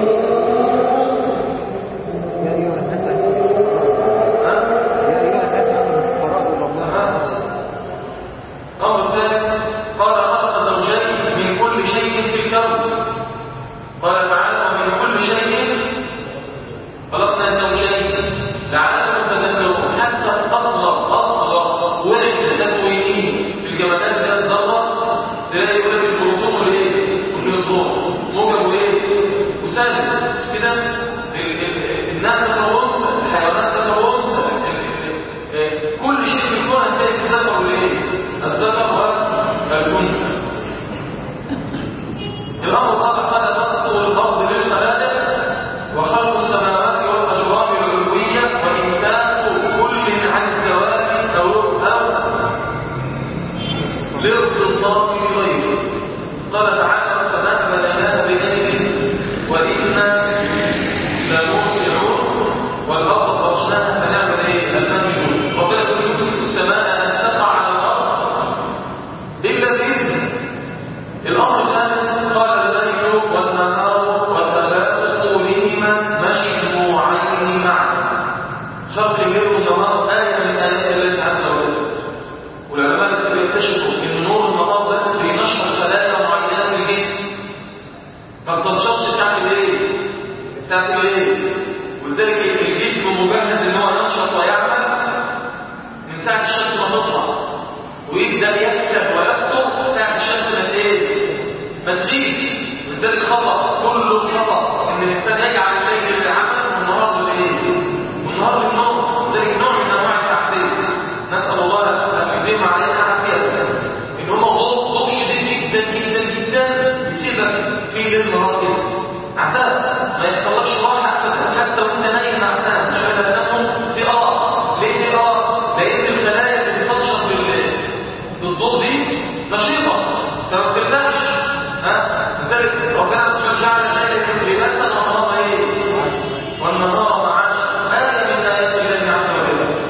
يا أيها الناس يا أيها الناس الفقراء إلى الله. أمر ثالث، قال خلق زوجين من كل شيء في الكون. قال تعالى ومن كل شيء خلقنا زوجين لعلكم تذكرون. حتى أصغر أصغر وحدة تكوينية في الجمادات ذات ذرة تلاقي يقول لك البروتون والايه؟ والنيوترون، موجب وايه؟ وسالب، مش كده؟ الناس تتوانس، الحيوانات تتوانس، كل شيء في الكون هتلاقي في ذكر والايه؟ الذكر والأنثى. الأمر الآخر قال بسط الأرض للخلائق وخلق السماوات والأجرام العلوية وإمساك كل عن الزواج أو لارتباط بغيره. قال تعالى والسماء بنيناها بأيد وإنا لموسعون والأرض فرشناها فنعمل إيه؟ المنجون. وقال يمسك السماء أن تقع على الأرض إلا بإذنه. الأمر الخامس قال الليل والنهار وتبادل طولهما مجموعين معا. خلق الليل والنهار آية من آيات الله عز وجل. والعلماء بيكتشفوا ان نور النهار ده بينشط خلايا معينه في الجسم، ما بتنشطش ساعه الليل ساعه الليل. ولذلك الجسم مجهز ان هو ينشط ويعمل من ساعه الشمس ما تطلع، ويبدا يكسب ويكتب ساعه الشمس ما ايه؟ ما تغيب. ولذلك خطا، كله خطا ان الانسان يجعل الليل للعمل والنهار للايه؟ والنهار للنوم. ذلك نوع من انواع التعذيب، نسال الله ان يديم علينا عافيه. ان هم ضغط شديد جدا جدا جدا يسيبك في ليل نهار كده عذاب، ما يحصلكش راحه حتى وانت نايم عذاب، مش قادر تنام في اه. ليه في اه؟ لان الخلايا اللي بتنشط بالضوء دي نشيطه فما بتقلقش. ها لذلك ربنا جعل الليل لباسا والنهار ايه؟ والنهار معاشا. آية من آيات الله عز وجل.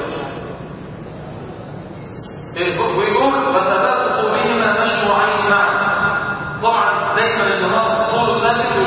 ويقول وتبادل طولهما مجموعين معا. طبعا دايما النهار طوله ثابت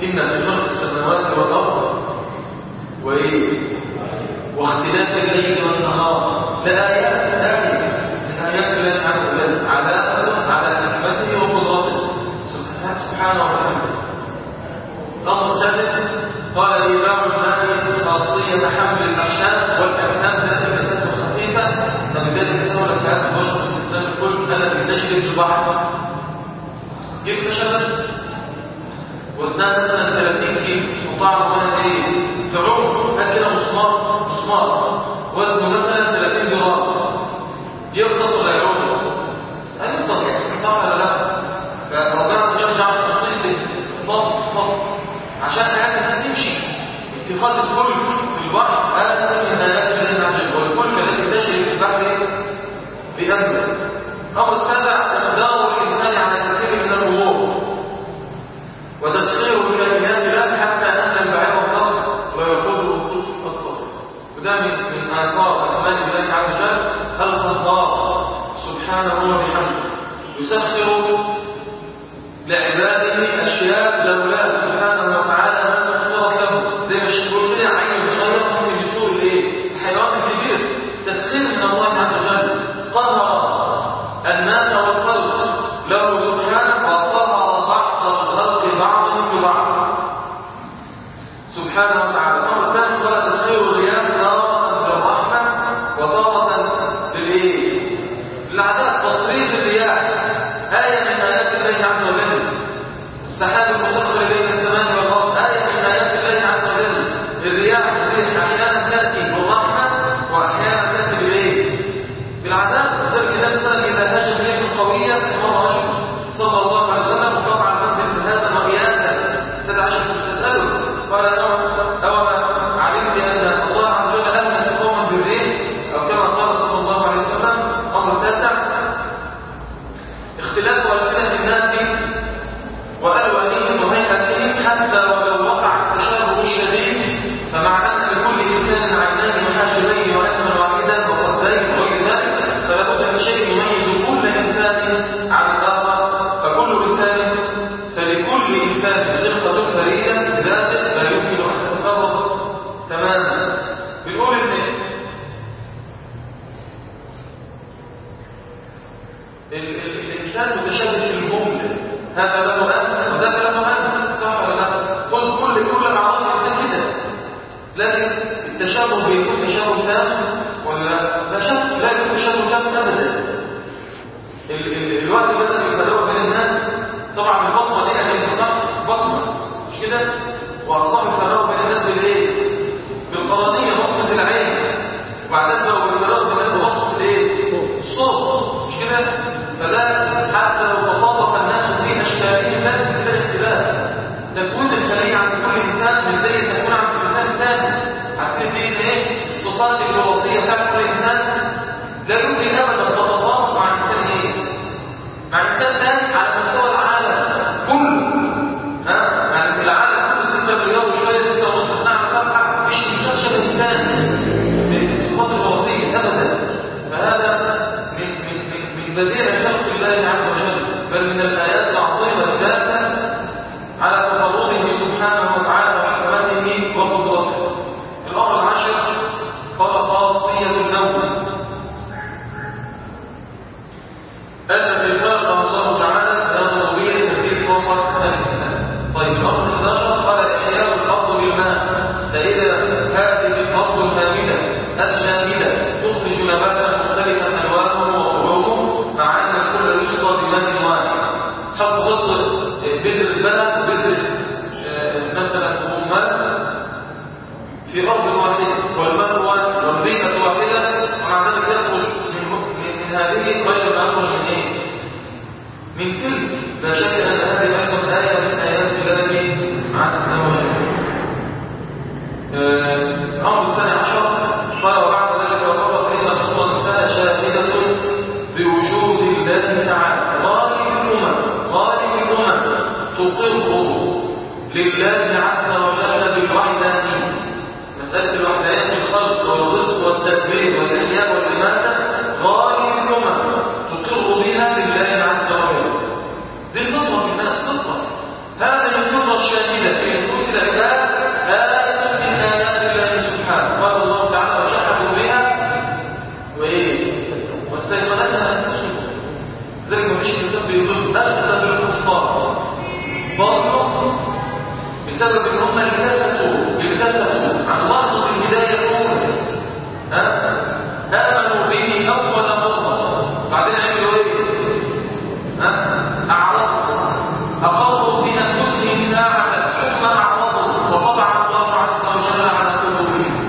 إن في خلق السماوات والأرض وإيه واختلاف الليل والنهار لآيات آية من آيات الله عز وجل على على حكمته وقدرته سبحانه وتعالى. الأمر الثالث قال إيضاح الماء خاصية حمل الأحشاء والأجسام ذات مسافة خفيفة فبذلك سهلت هذا البشر استخدام الكل الذي تشرب البحر كيف نشرت وزنها مثلا ثلاثين كيلو وطعم منها ايه تعوم هكذا مسمار مسمار وزنه مثلا ثلاثين جرام يغطس ولا يعوم هيغطس صح ولا لا؟ فربنا يرجع التفصيل طب طب عشان حياتنا الناس تمشي اتخاذ الفلك في البحر هذا من آيات الله عز وجل والفلك التي تجري في البحر بأمره. أمر السابع إقدار الإنسان على كثير من الأمور وتسخير الكائنات له حتى أن البعير الضخم ويقوده الصف وده من من آثار أسماء الله عز وجل القهار سبحانه وبحمده يسخر لعباده أشياء لولا سبحانه وتعالى ما سخرت له زي ما الشيخ كده عين بغير ممكن يسوق الايه الحيوان الكبير تسخير من الله عز وجل قهر الناس والخلق له سبحانه وقهر بعض الخلق بعضهم ببعض سبحانه وتعالى. الأمر الثاني قال تسخير الرياح تارة للرحمة وتارة للايه للعذاب. تصريف الرياح آية من آيات الله عز وجل. السحاب المسخر بين السماء والأرض آية من آيات الله عز وجل. الرياح أحيانا تأتي بالرحمة وأحيانا تأتي بالإيه؟ بالعذاب. ذلك النبي صلى الله عليه وسلم إذا هاجم ريح قوية مر رجل صلى الله عليه وسلم وقطع المنزل هذا مريانا سيدة عائشة تسأله قال أوما علمت أن الله عز وجل أهلك قوما بالريح أو كما قال صلى الله عليه وسلم. أمر تاسع اختلاف ألسنة الناس وألوانهم وهيئتهم حتى ولو وقع التشابه الشديد فمع أن لكل إنسان عينان وحاجبين وأثما واحدا وقدين وغير ذلك فلا بد من شيء يميز كل إنسان عن الآخر فكل إنسان فلكل إنسان خلقة فريدة ذات لا يمكن أن تتفرق تماما. بنقول إن الإنسان متشابه في الجملة هذا له أنت وذاك له أنت صح ولا لا؟ كل كل كل أعراض الإنسان كده لكن التشابه بيكون تشابه تام ولا لا شك لا يكون تشابه تام أبدا. الوقت بدأ يتداول بين الناس طبعا البصمة دي أهل الإنسان بصمة مش كده وأصبح التداول بين الناس بالإيه؟ بالقرنية بصمة العين وبعدين بقوا بالتداول بين الناس ببصمة الإيه؟ الصوت مش كده فده حتى لو تطابق الناس في أشكالهم لا تزيد الاختلاف. تكون الخلية عند كل إنسان مش زي تكون عند الإنسان الثاني. عارفين دي إيه؟ الصفات الوراثية بتاعت كل إنسان لا يمكن أبدا تتطابق مع إنسان إيه؟ مع إنسان ثاني على مستوى العالم كله. ها؟ يعني العالم كله ستة مليار وشوية ستة ونص اثنا عشر سبعة مفيش إنسان شبه إنسان بالصفات الوراثية أبدا. فهذا من بديع خلق الله عز وجل بل من الآيات العظيمة الدالة على تفرده سبحانه وتعالى وحكمته وقدرته. الأمر العاشر قال خاصية النوم التي خلقها الله تعالى لا ضرورية في فوق الإنسان. طيب الأمر الحادي عشر قال إحياء الأرض بالماء فإذا هذه الأرض الهامدة الجامدة تخرج نباتا مختلفا ألوانه وطعومه مع أن الكل يشرب بماء واحد. حط ضد بذر البلد وبذر مثلا رمان في أرض واحدة والماء واحد والبيئة واحدة ومع ذلك يخرج من هذه غير ما يخرج من إيه؟ من تلك. لا شك أن هذه أيضا آية من آيات الله عز وجل. الأمر الثاني عشر قال وبعد ذلك وقال فإن الخمسة شاهدة بوجود الله تعالى غالب الأمم غالب الأمم تقر لله عز وجل بالوحدانية. مسألة الوحدانية الخلق والرزق والتدبير والإحياء والإماتة غالب الأمم تقر بها لله عز وجل. دي النظرة الكفار ضلوا بسبب ان هم التفتوا التفتوا عن لحظه الهدايه الاولى. ها امنوا به اول مره، بعدين عملوا ايه؟ ها اعرضوا، اقروا في انفسهم ساعه ثم اعرضوا، وطبع الله عز وجل على قلوبهم.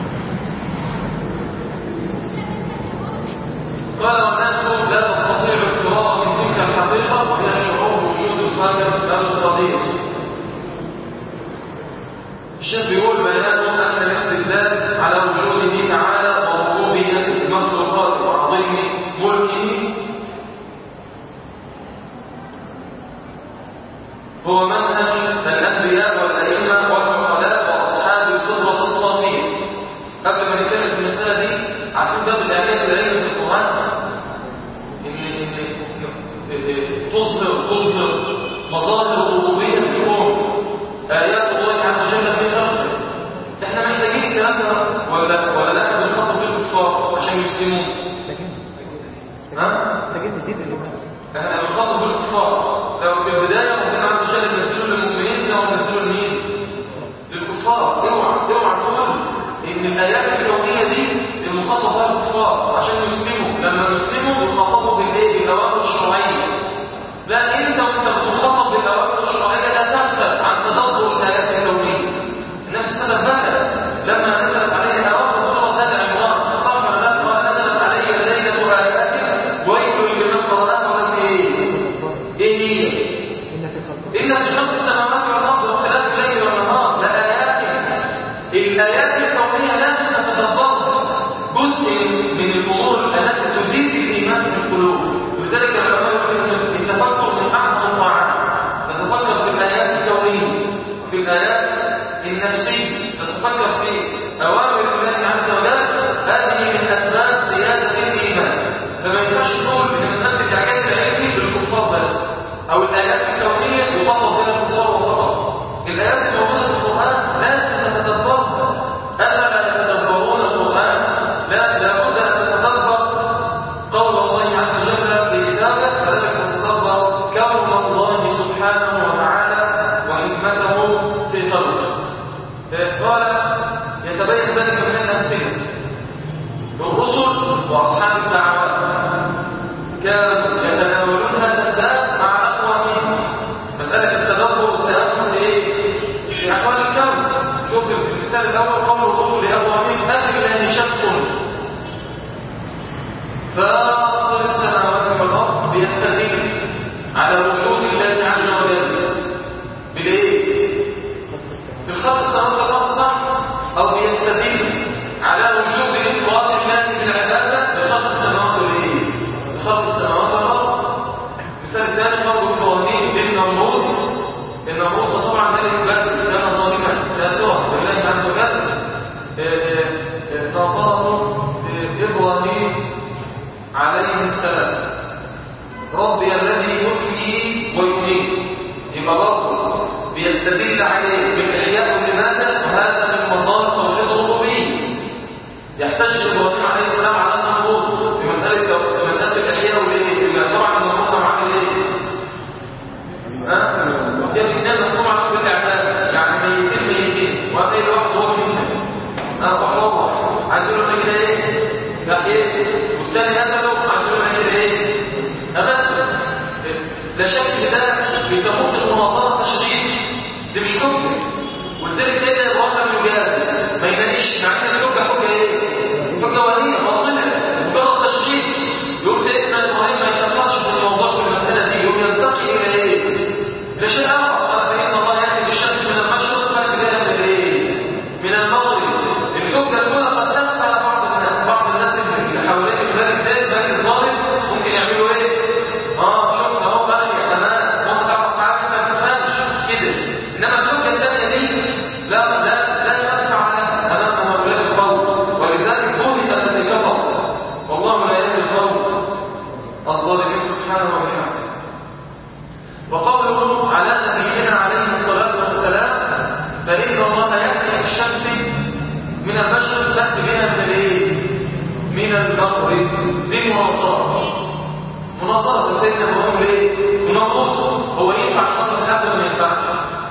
قال والناس لا تستطيع الفرار من تلك الحقيقه، وهي الشعور بوجود الخالق القدير. الشيخ بيقول بيان ان الاستدلال على وجوده تعالى وربوبيه المخلوقات وعظيم ملكه هو منهج الانبياء والائمه والعقلاء واصحاب الفطره الصافيه. قبل ما نتكلم في المساله دي، عارفين باب الاعجاز العلمي في القران ان ان تظهر تظهر مظاهر الربوبيه في الكون، آيات الله عز وجل في خلقه. احنا محتاجين الكلام ده ولا ولا لا بنخاطب بالكفار عشان يسلمون؟ ها؟ محتاجين نزيد الايمان. احنا بنخاطب بالكفار. لو في البدايه ربنا عز وجل يرسلوا للمؤمنين زي ما بيرسلوا لمين؟ للكفار. اوعى اوعى تقول ان الايات الكونيه دي المخاطب بها الكفار عشان يسلموا. لما يسلموا يخاطبوا بالايه؟ بالاوامر الشرعيه. لا، انت وانت بتخاطب بالاوامر الشرعيه لا تغفل عن تدبر الايات الكونيه. النفس السلف بكى لما نزلت عليه اواخر سوره ال عمران، صح ولا لا؟ قال نزلت علي ليله ايات ويل لمن قراها ولم ايه؟ ايه هي؟ ان في خلق السماوات والارض واختلاف الليل والنهار لايات. الايات الكونيه لازم نتدبرها، جزء من الامور التي تزيد الايمان في القلوب. ولذلك العلماء يقولون التفكر من اعظم الطاعات. تتفكر في الايات الكونيه، في الايات النفسيه، تتفكر في اوامر الله عز وجل. هذه من اسباب زياده الايمان. فما ينفعش تقول ان مساله الاعجاز العلمي للكفار بس، او الايات الكونيه يطلق بين الكفار فقط. الايات الموجوده في القران لازم نتدبرها. الا لا يتدبرون القران؟ لا، لابد ان نتدبر قول الله عز وجل في كتابه، كذلك نتدبر كون الله سبحانه وتعالى وحكمته في خلقه. قال يتبين ذلك من الامثله. الرسل واصحاب الدعوات كانوا يتناولون هذا الباب مع اقوامهم. مساله التدبر والتامل في ايه؟ في احوال الكون. شوف في المثال الاول قول الرسل لاقوامهم اهل شك فاطر السماوات والارض بيستدل على وجود الله عز وجل بالايه؟ بخلق السماوات والارض، صح؟ او بيستدل على وجود افراد الله بالعباده بخلق السماوات والايه؟ بخلق السماوات والارض. مثال ثاني قول ابراهيم للنمرود. النمرود طبعا ملك بدر كان ظالما كافرا بالله عز وجل. ناصره ابراهيم عليه السلام ربي الذي يحيي ويميت. يبقى رب بيستدل عليه بالاحياء والاماته، وهذا من مظاهر توحيد الربوبيه. يحتج ابراهيم عليه السلام على النمرود في مساله مساله الاحياء والايه؟ طبعا النمرود عمل ايه؟ ها؟ وكان الناس محكوم عليهم بالاعدام، يعني ميتين ميتين وغير واحد هو منهم. ها وحوار عايزين له كده ايه؟ لا ايه؟ والثاني قتلوا عايزين له كده ايه؟ ابدا. لا شك في ده بيسموه المناظره التشريعيه. دي مش حجه. ولذلك كده ابراهيم يجادل ما يناقش، مع ان الحجه حجه ايه؟ حجه وليه باطله مجرد تشريع. يقول سيدنا ابراهيم ما ينفعش في الموضوع في المساله دي، يقول ينتقي الى ايه؟ لا شيء اخر. قال فان الله ياتي بالشمس من المشرق فات بها من ايه؟ من المغرب. الحجه الاولى قد تخفى على بعض الناس. بعض الناس اللي حوالين الملك ده الملك الظالم ممكن يعملوا ايه؟ اه شوف اهو بقى يا تمام ممكن تعرف تعرف ما تفهمش كده. انما الحجه الثانيه دي لا لا لا ينفع امام هؤلاء القوم. ولذلك بهت الذي كفر، والله لا يهدي القوم الظالمين سبحانه وتعالى. وقوله على نبينا عليه الصلاه والسلام فان الله ياتي بالشمس من المشرق تاتي بها من الايه؟ من المغرب. دي مناظره مناظره سيدنا ابراهيم ليه؟ مناظره هو ينفع نصر حد ولا ما ينفعش؟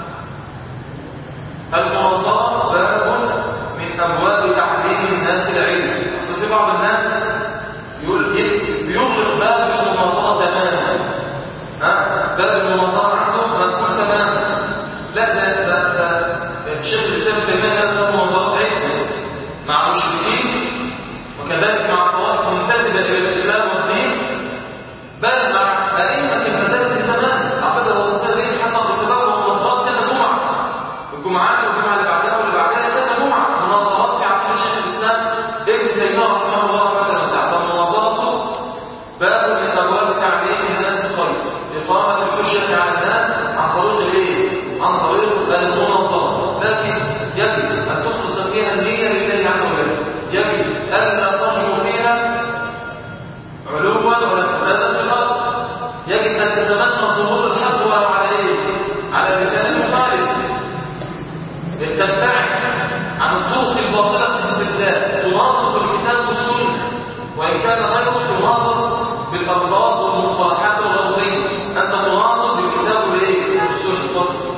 المناظرة باب من أبواب تعليم الناس العلم. أصل في بعض الناس يقول بيغلق باب المناظرة تماما، ها باب المناظرة عنده مدخول تماما. لا ده ده ده شيخ الإسلام تيمية هذا المناظرات علم مع المشركين وكذلك مع الطوائف منتسبة إلى الإسلام والدين، بل مع أئمة المذاهب الزمان عقد الوسطية دي حصل بسبب مناظرات كذا جمعة، الجمعات والجمعة اللي بعدها واللي بعدها كذا جمعة مناظرات في عقيدة شيخ الإسلام ابن تيمية رحمه الله مثلا استعمل مناظرته باب من أبواب تعليم الناس الخير، إقامة الحجة على الناس عن طريق الإيه؟ عن طريق المناظرة، لكن يجب أن تخلص فيها النية لله عز وجل، يجب ألا ترجو فيها علوا ولا فسادا في الأرض، يجب أن تتمنى ظهور الحق ولو على إيه؟ على لسان المخالف، تبتعد عن الطرق الباطلة في الاستدلال، تناظر بالكتاب والسنة، وإن كان غيره تناظر بالألفاظ والمصطلحات اللغوية، أنت تناظر بالكتاب والإيه؟ والسنة. اتفضل.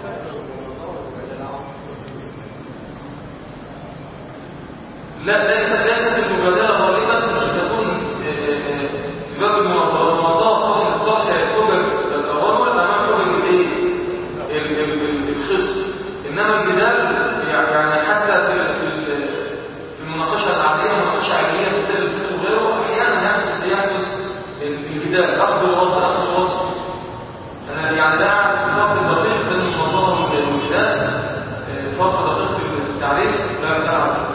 لا ليست ليست المجادله غالبا تكون في باب المناظره، المناظره طرح حجج الاول امام حجج الايه؟ الخصم، انما الجدال يعني حتى في في المناقشه العاديه والمناقشه العلميه في سائر الفقه وغيره احيانا يحدث يحدث الجدال، اخذ الرد اخذ الرد. انا يعني لا اعرف الفرق الدقيق بين المناظره والجدال، فرق دقيق في التعريف لا لا اعرف.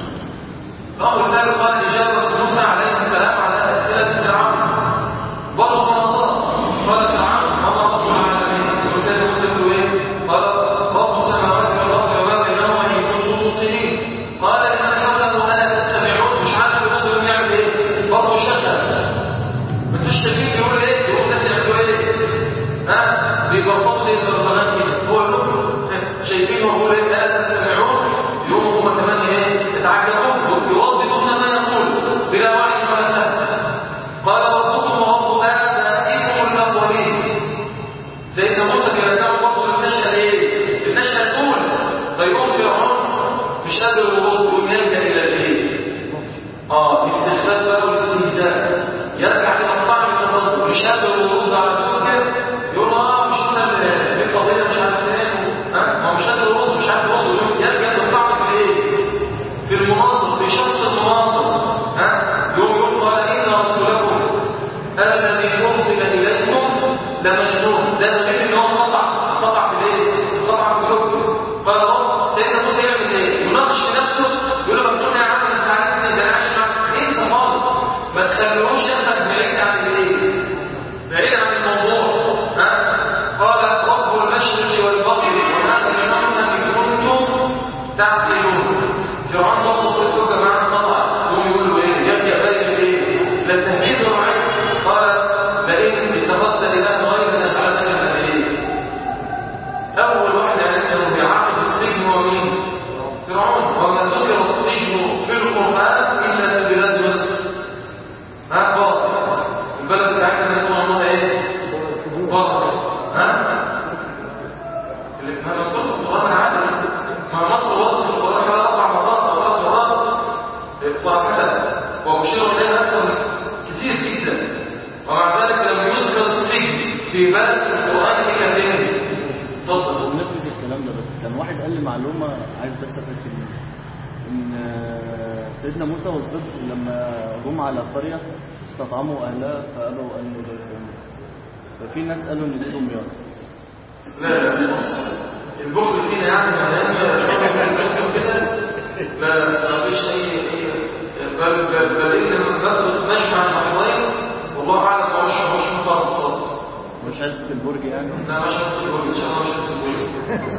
الأمر الثاني قال إجابة موسى عليه السلام على أسئلة فرعون، برضه مناظرة. قال فرعون وما رب العالمين، وسيد موسى يقول إيه؟ قال رب السماوات والأرض وما بينهما إن كنتم موقنين. قال لمن حوله ألا تستمعون، مش عارف المسلم يعمل إيه؟ برضه شكل بتشتكي يقول إيه؟ يقول الناس يعملوا إيه؟ ها؟ بيبرفضوا لي البرفانات كده، هو يقول شايفينه ويقول إيه؟ ألا تستمعون، يقوموا هم كمان إيه؟ يتعجبون يوظفون ما يقول بلا وعي ولا فهم. قال ربكم ورب آبائكم الأولين. سيدنا موسى بيرجعوا برضه للنشأة ايه؟ النشأة الأولى، فيقوم فرعون مش قادر يرد ويلجأ إلى الايه؟ اه الاستخفاف بقى والاستهزاء، يرجع إلى الطعن التفضل، مش قادر يرد على الفكر، يقول اه مش قلنا القضية مش عارف ايه، ها ما هو مش قادر يرد مش عارف يرد، يرجع إلى الطعن في ايه؟ في المناظر، في شخص المناظر، ها يوم يوم قال إن رسولكم الذي أرسل إليكم لمجنون. ده دليل إن هو قطع قطع في الإيه؟ قطع في الحكم. قال رب سيدنا موسى يعمل إيه؟ يناقش نفسه يقول له مجنون يا عم أنت عارفني ده أنا عايش معاك إيه خالص، ما تخلوش ياخدك بعيد عن الإيه؟ بعيد عن الموضوع. ها قال رب المشرق والمغرب وما بينهما إن كنتم تعقلون. فرعون برضه الحجه معاه طبعا، يقوم يقول له ايه؟ يبدا باين ايه؟ لا تهديد الرعي. قال لئن اتخذت اله غير نجعلنك من ايه؟ اول واحد عرفنا بيعاقب السجن هو مين؟ فرعون. وما ذكر السجن في القران الا في بلاد مصر. ها باطل، البلد بتاعتنا اسمها الله ايه؟ باطل. ها؟ اللي ما مذكور في القران عادي، ما مصر وصف القران على اربع مرات صراحة وأشير إليها أكثر كثير جدا، ومع ذلك لم يذكر السجن في باب القرآن إلا ذهن. تفضل. بالنسبة للكلام ده بس كان واحد قال لي معلومة عايز بس أفكر إن سيدنا موسى والضبط لما جم على قرية استطعموا أهلها فأبوا أن يضيفهم، ففي ناس قالوا إن دي دمياط. لا لا البخل فينا يعني لا لا فيش أي بل بل بل إن نفسه مشمع المحورين والله أعلم ما مش مش مطار خالص. مش عايزة البرج يعني؟ لا مش عايزة البرج إن شاء الله مش عايزة البرج.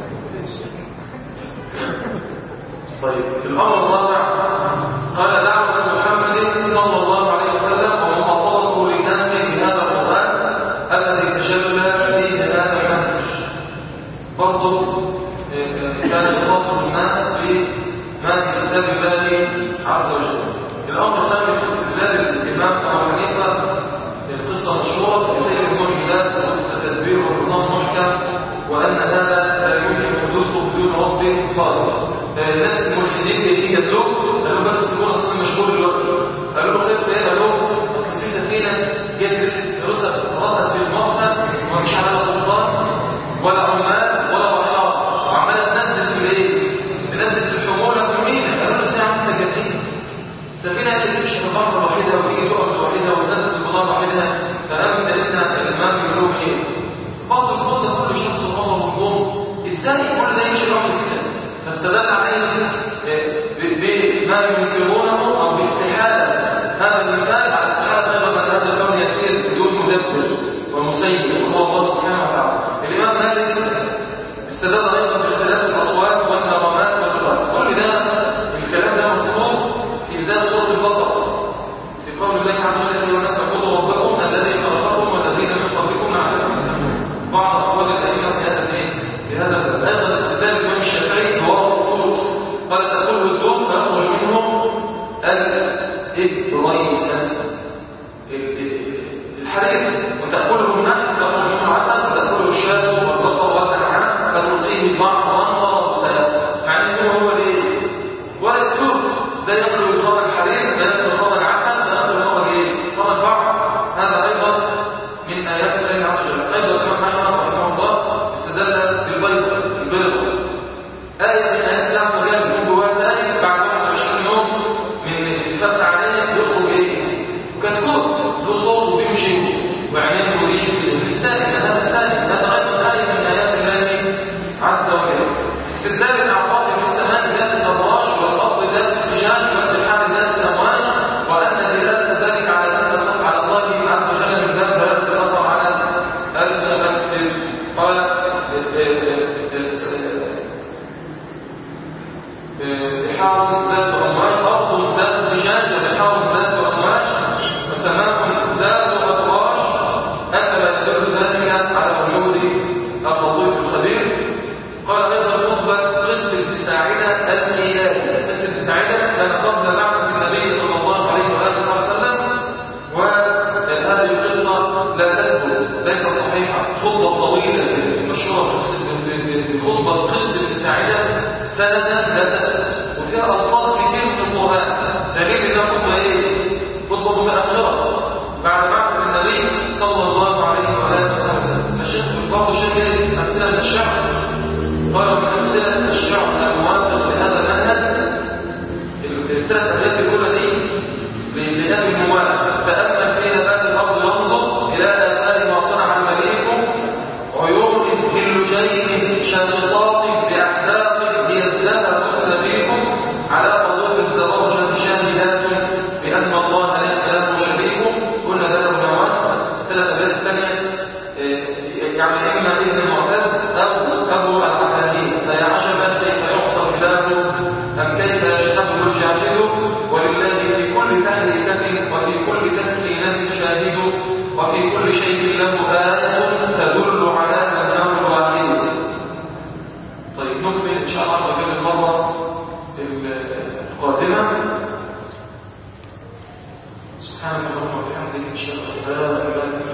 طيب الأمر الرابع قال دعوة محمد صلى الله عليه وسلم ومخاطبته للناس بهذا القرآن الذي تجلى فيه هذا المنهج. برضه كان يخاطب الناس بما في كتاب الله عز وجل. الأمر الثاني في استدلال الإمام أبو حنيفة القصة مشهورة بسير المعجزات والتدبير الناس الملحدين اللي جابوه قالوا بس الكون اصلا مشغول دلوقتي. قالوا له خير ايه؟ قالوا له اصل في سفينه جت رصت في الموقع ومش على سلطان ولا عمال ولا بحار وعماله تنزل في الايه؟ تنزل في الحموله في المينا. قالوا له ازاي عملت جديد؟ سفينه اللي تمشي في البحر لوحدها وتيجي تقف لوحدها وتنزل في البحر لوحدها. فقام سيدنا الامام يقول له ايه؟ بعض الخطه كل شخص الله والقوم ازاي كل ده يمشي لوحده كده؟ فاستدل عليه بما ينكرونه او باستحاله هذا المثال على استحاله غير ان هذا الكون يسير بدون مدبر ومسير وهو الله سبحانه وتعالى. الامام مالك استدل ايضا باختلاف الاصوات والنغمات واللغات. كل ده الكلام ده مكتوب في بدايه سوره البقره في قول الله عز وجل: ايها الناس اعبدوا ربكم الذي خلقكم والذين من قبلكم لعلكم تتقون. بعض اقوال الائمه في هذا الايه؟ في هذا ايضا استدلال الامام الشافعي وهو قال تأكله الدم فيخرج منهم الريسان الحرير، وتأكله النحل فيخرج منه العسل، وتأكله الشاة والبقر والأنعام فتلقيه بعضا ورسالا. مع انه هو الايه؟ ولا الدم ده يأكل يخرج الحرير، ده يأكل يخرج عسل، ده يأكل يخرج ايه؟ يخرج بعض. هذا ايضا من ايات الله عز وجل. ايضا الامام احمد رحمه الله استدل بالبيض البيض آية من آيات الله عز وجل من جواه ثاني بعد واحد وعشرين يوم من الفتح عليه يخرج ايه؟ كتكوت له صوت وبيمشي وعينيه وريشه الثاني. هذا الثاني هذا ايضا آية من آيات الله عز وجل. استبدال الاعضاء بالسماء ذات الابراج والارض ذات الفجاج والبحار ذات الامواج، وان دلاله ذلك على ان الله على الله عز وجل من ذات دلاله الاثر على الممثل. قال بحار ذات أمواج، أرض ذات فجاج وبحار ذات أمواج وسماء ذات أبراج، أفلا يدل ذلك على وجود اللطيف الخبير. قال أيضا خطبة قصة بن ساعدة الهلالي. قصة بن ساعدة كان قبل بعثة النبي صلى الله عليه وآله وسلم، وهذه القصة لا تثبت، ليست صحيحة. خطبة طويلة مشهورة بخطبة قصة بن ساعدة سندا لا تثبت، وفيها ألفاظ كتير من القرآن دليل انها خطبة ايه؟ خطبة متأخرة بعد بعثة النبي صلى الله عليه وآله وسلم. الشيخ برضه شيء أمثلة الشعر، قالوا من أمثلة الشعر الموافق لهذا المنهج الثلاث أبيات الأولى دي لأبي الموافق: تأمل في نبات الأرض وانظر إلى آثار ما صنع المليك، عيون من لجين شامصات بأحداث يزداد سبيكم، على حضور الدرجة شاهدات بأن الله ليس له شريك. قلنا له نواس. ثلاث أبيات الثانية يعني إما ابن المعتز أو أبو العتاهين: فيا عجبا كيف يحصى بلاده أم كيف يشتغل الجاهد، ولله في كل تهلكة وفي كل تسكينة شاهد، وفي كل شيء له آية تدل على أنه الواحد. طيب نكمل إن شاء الله في المرة القادمة. سبحانك اللهم وبحمدك أشهد أن لا إله إلا أنت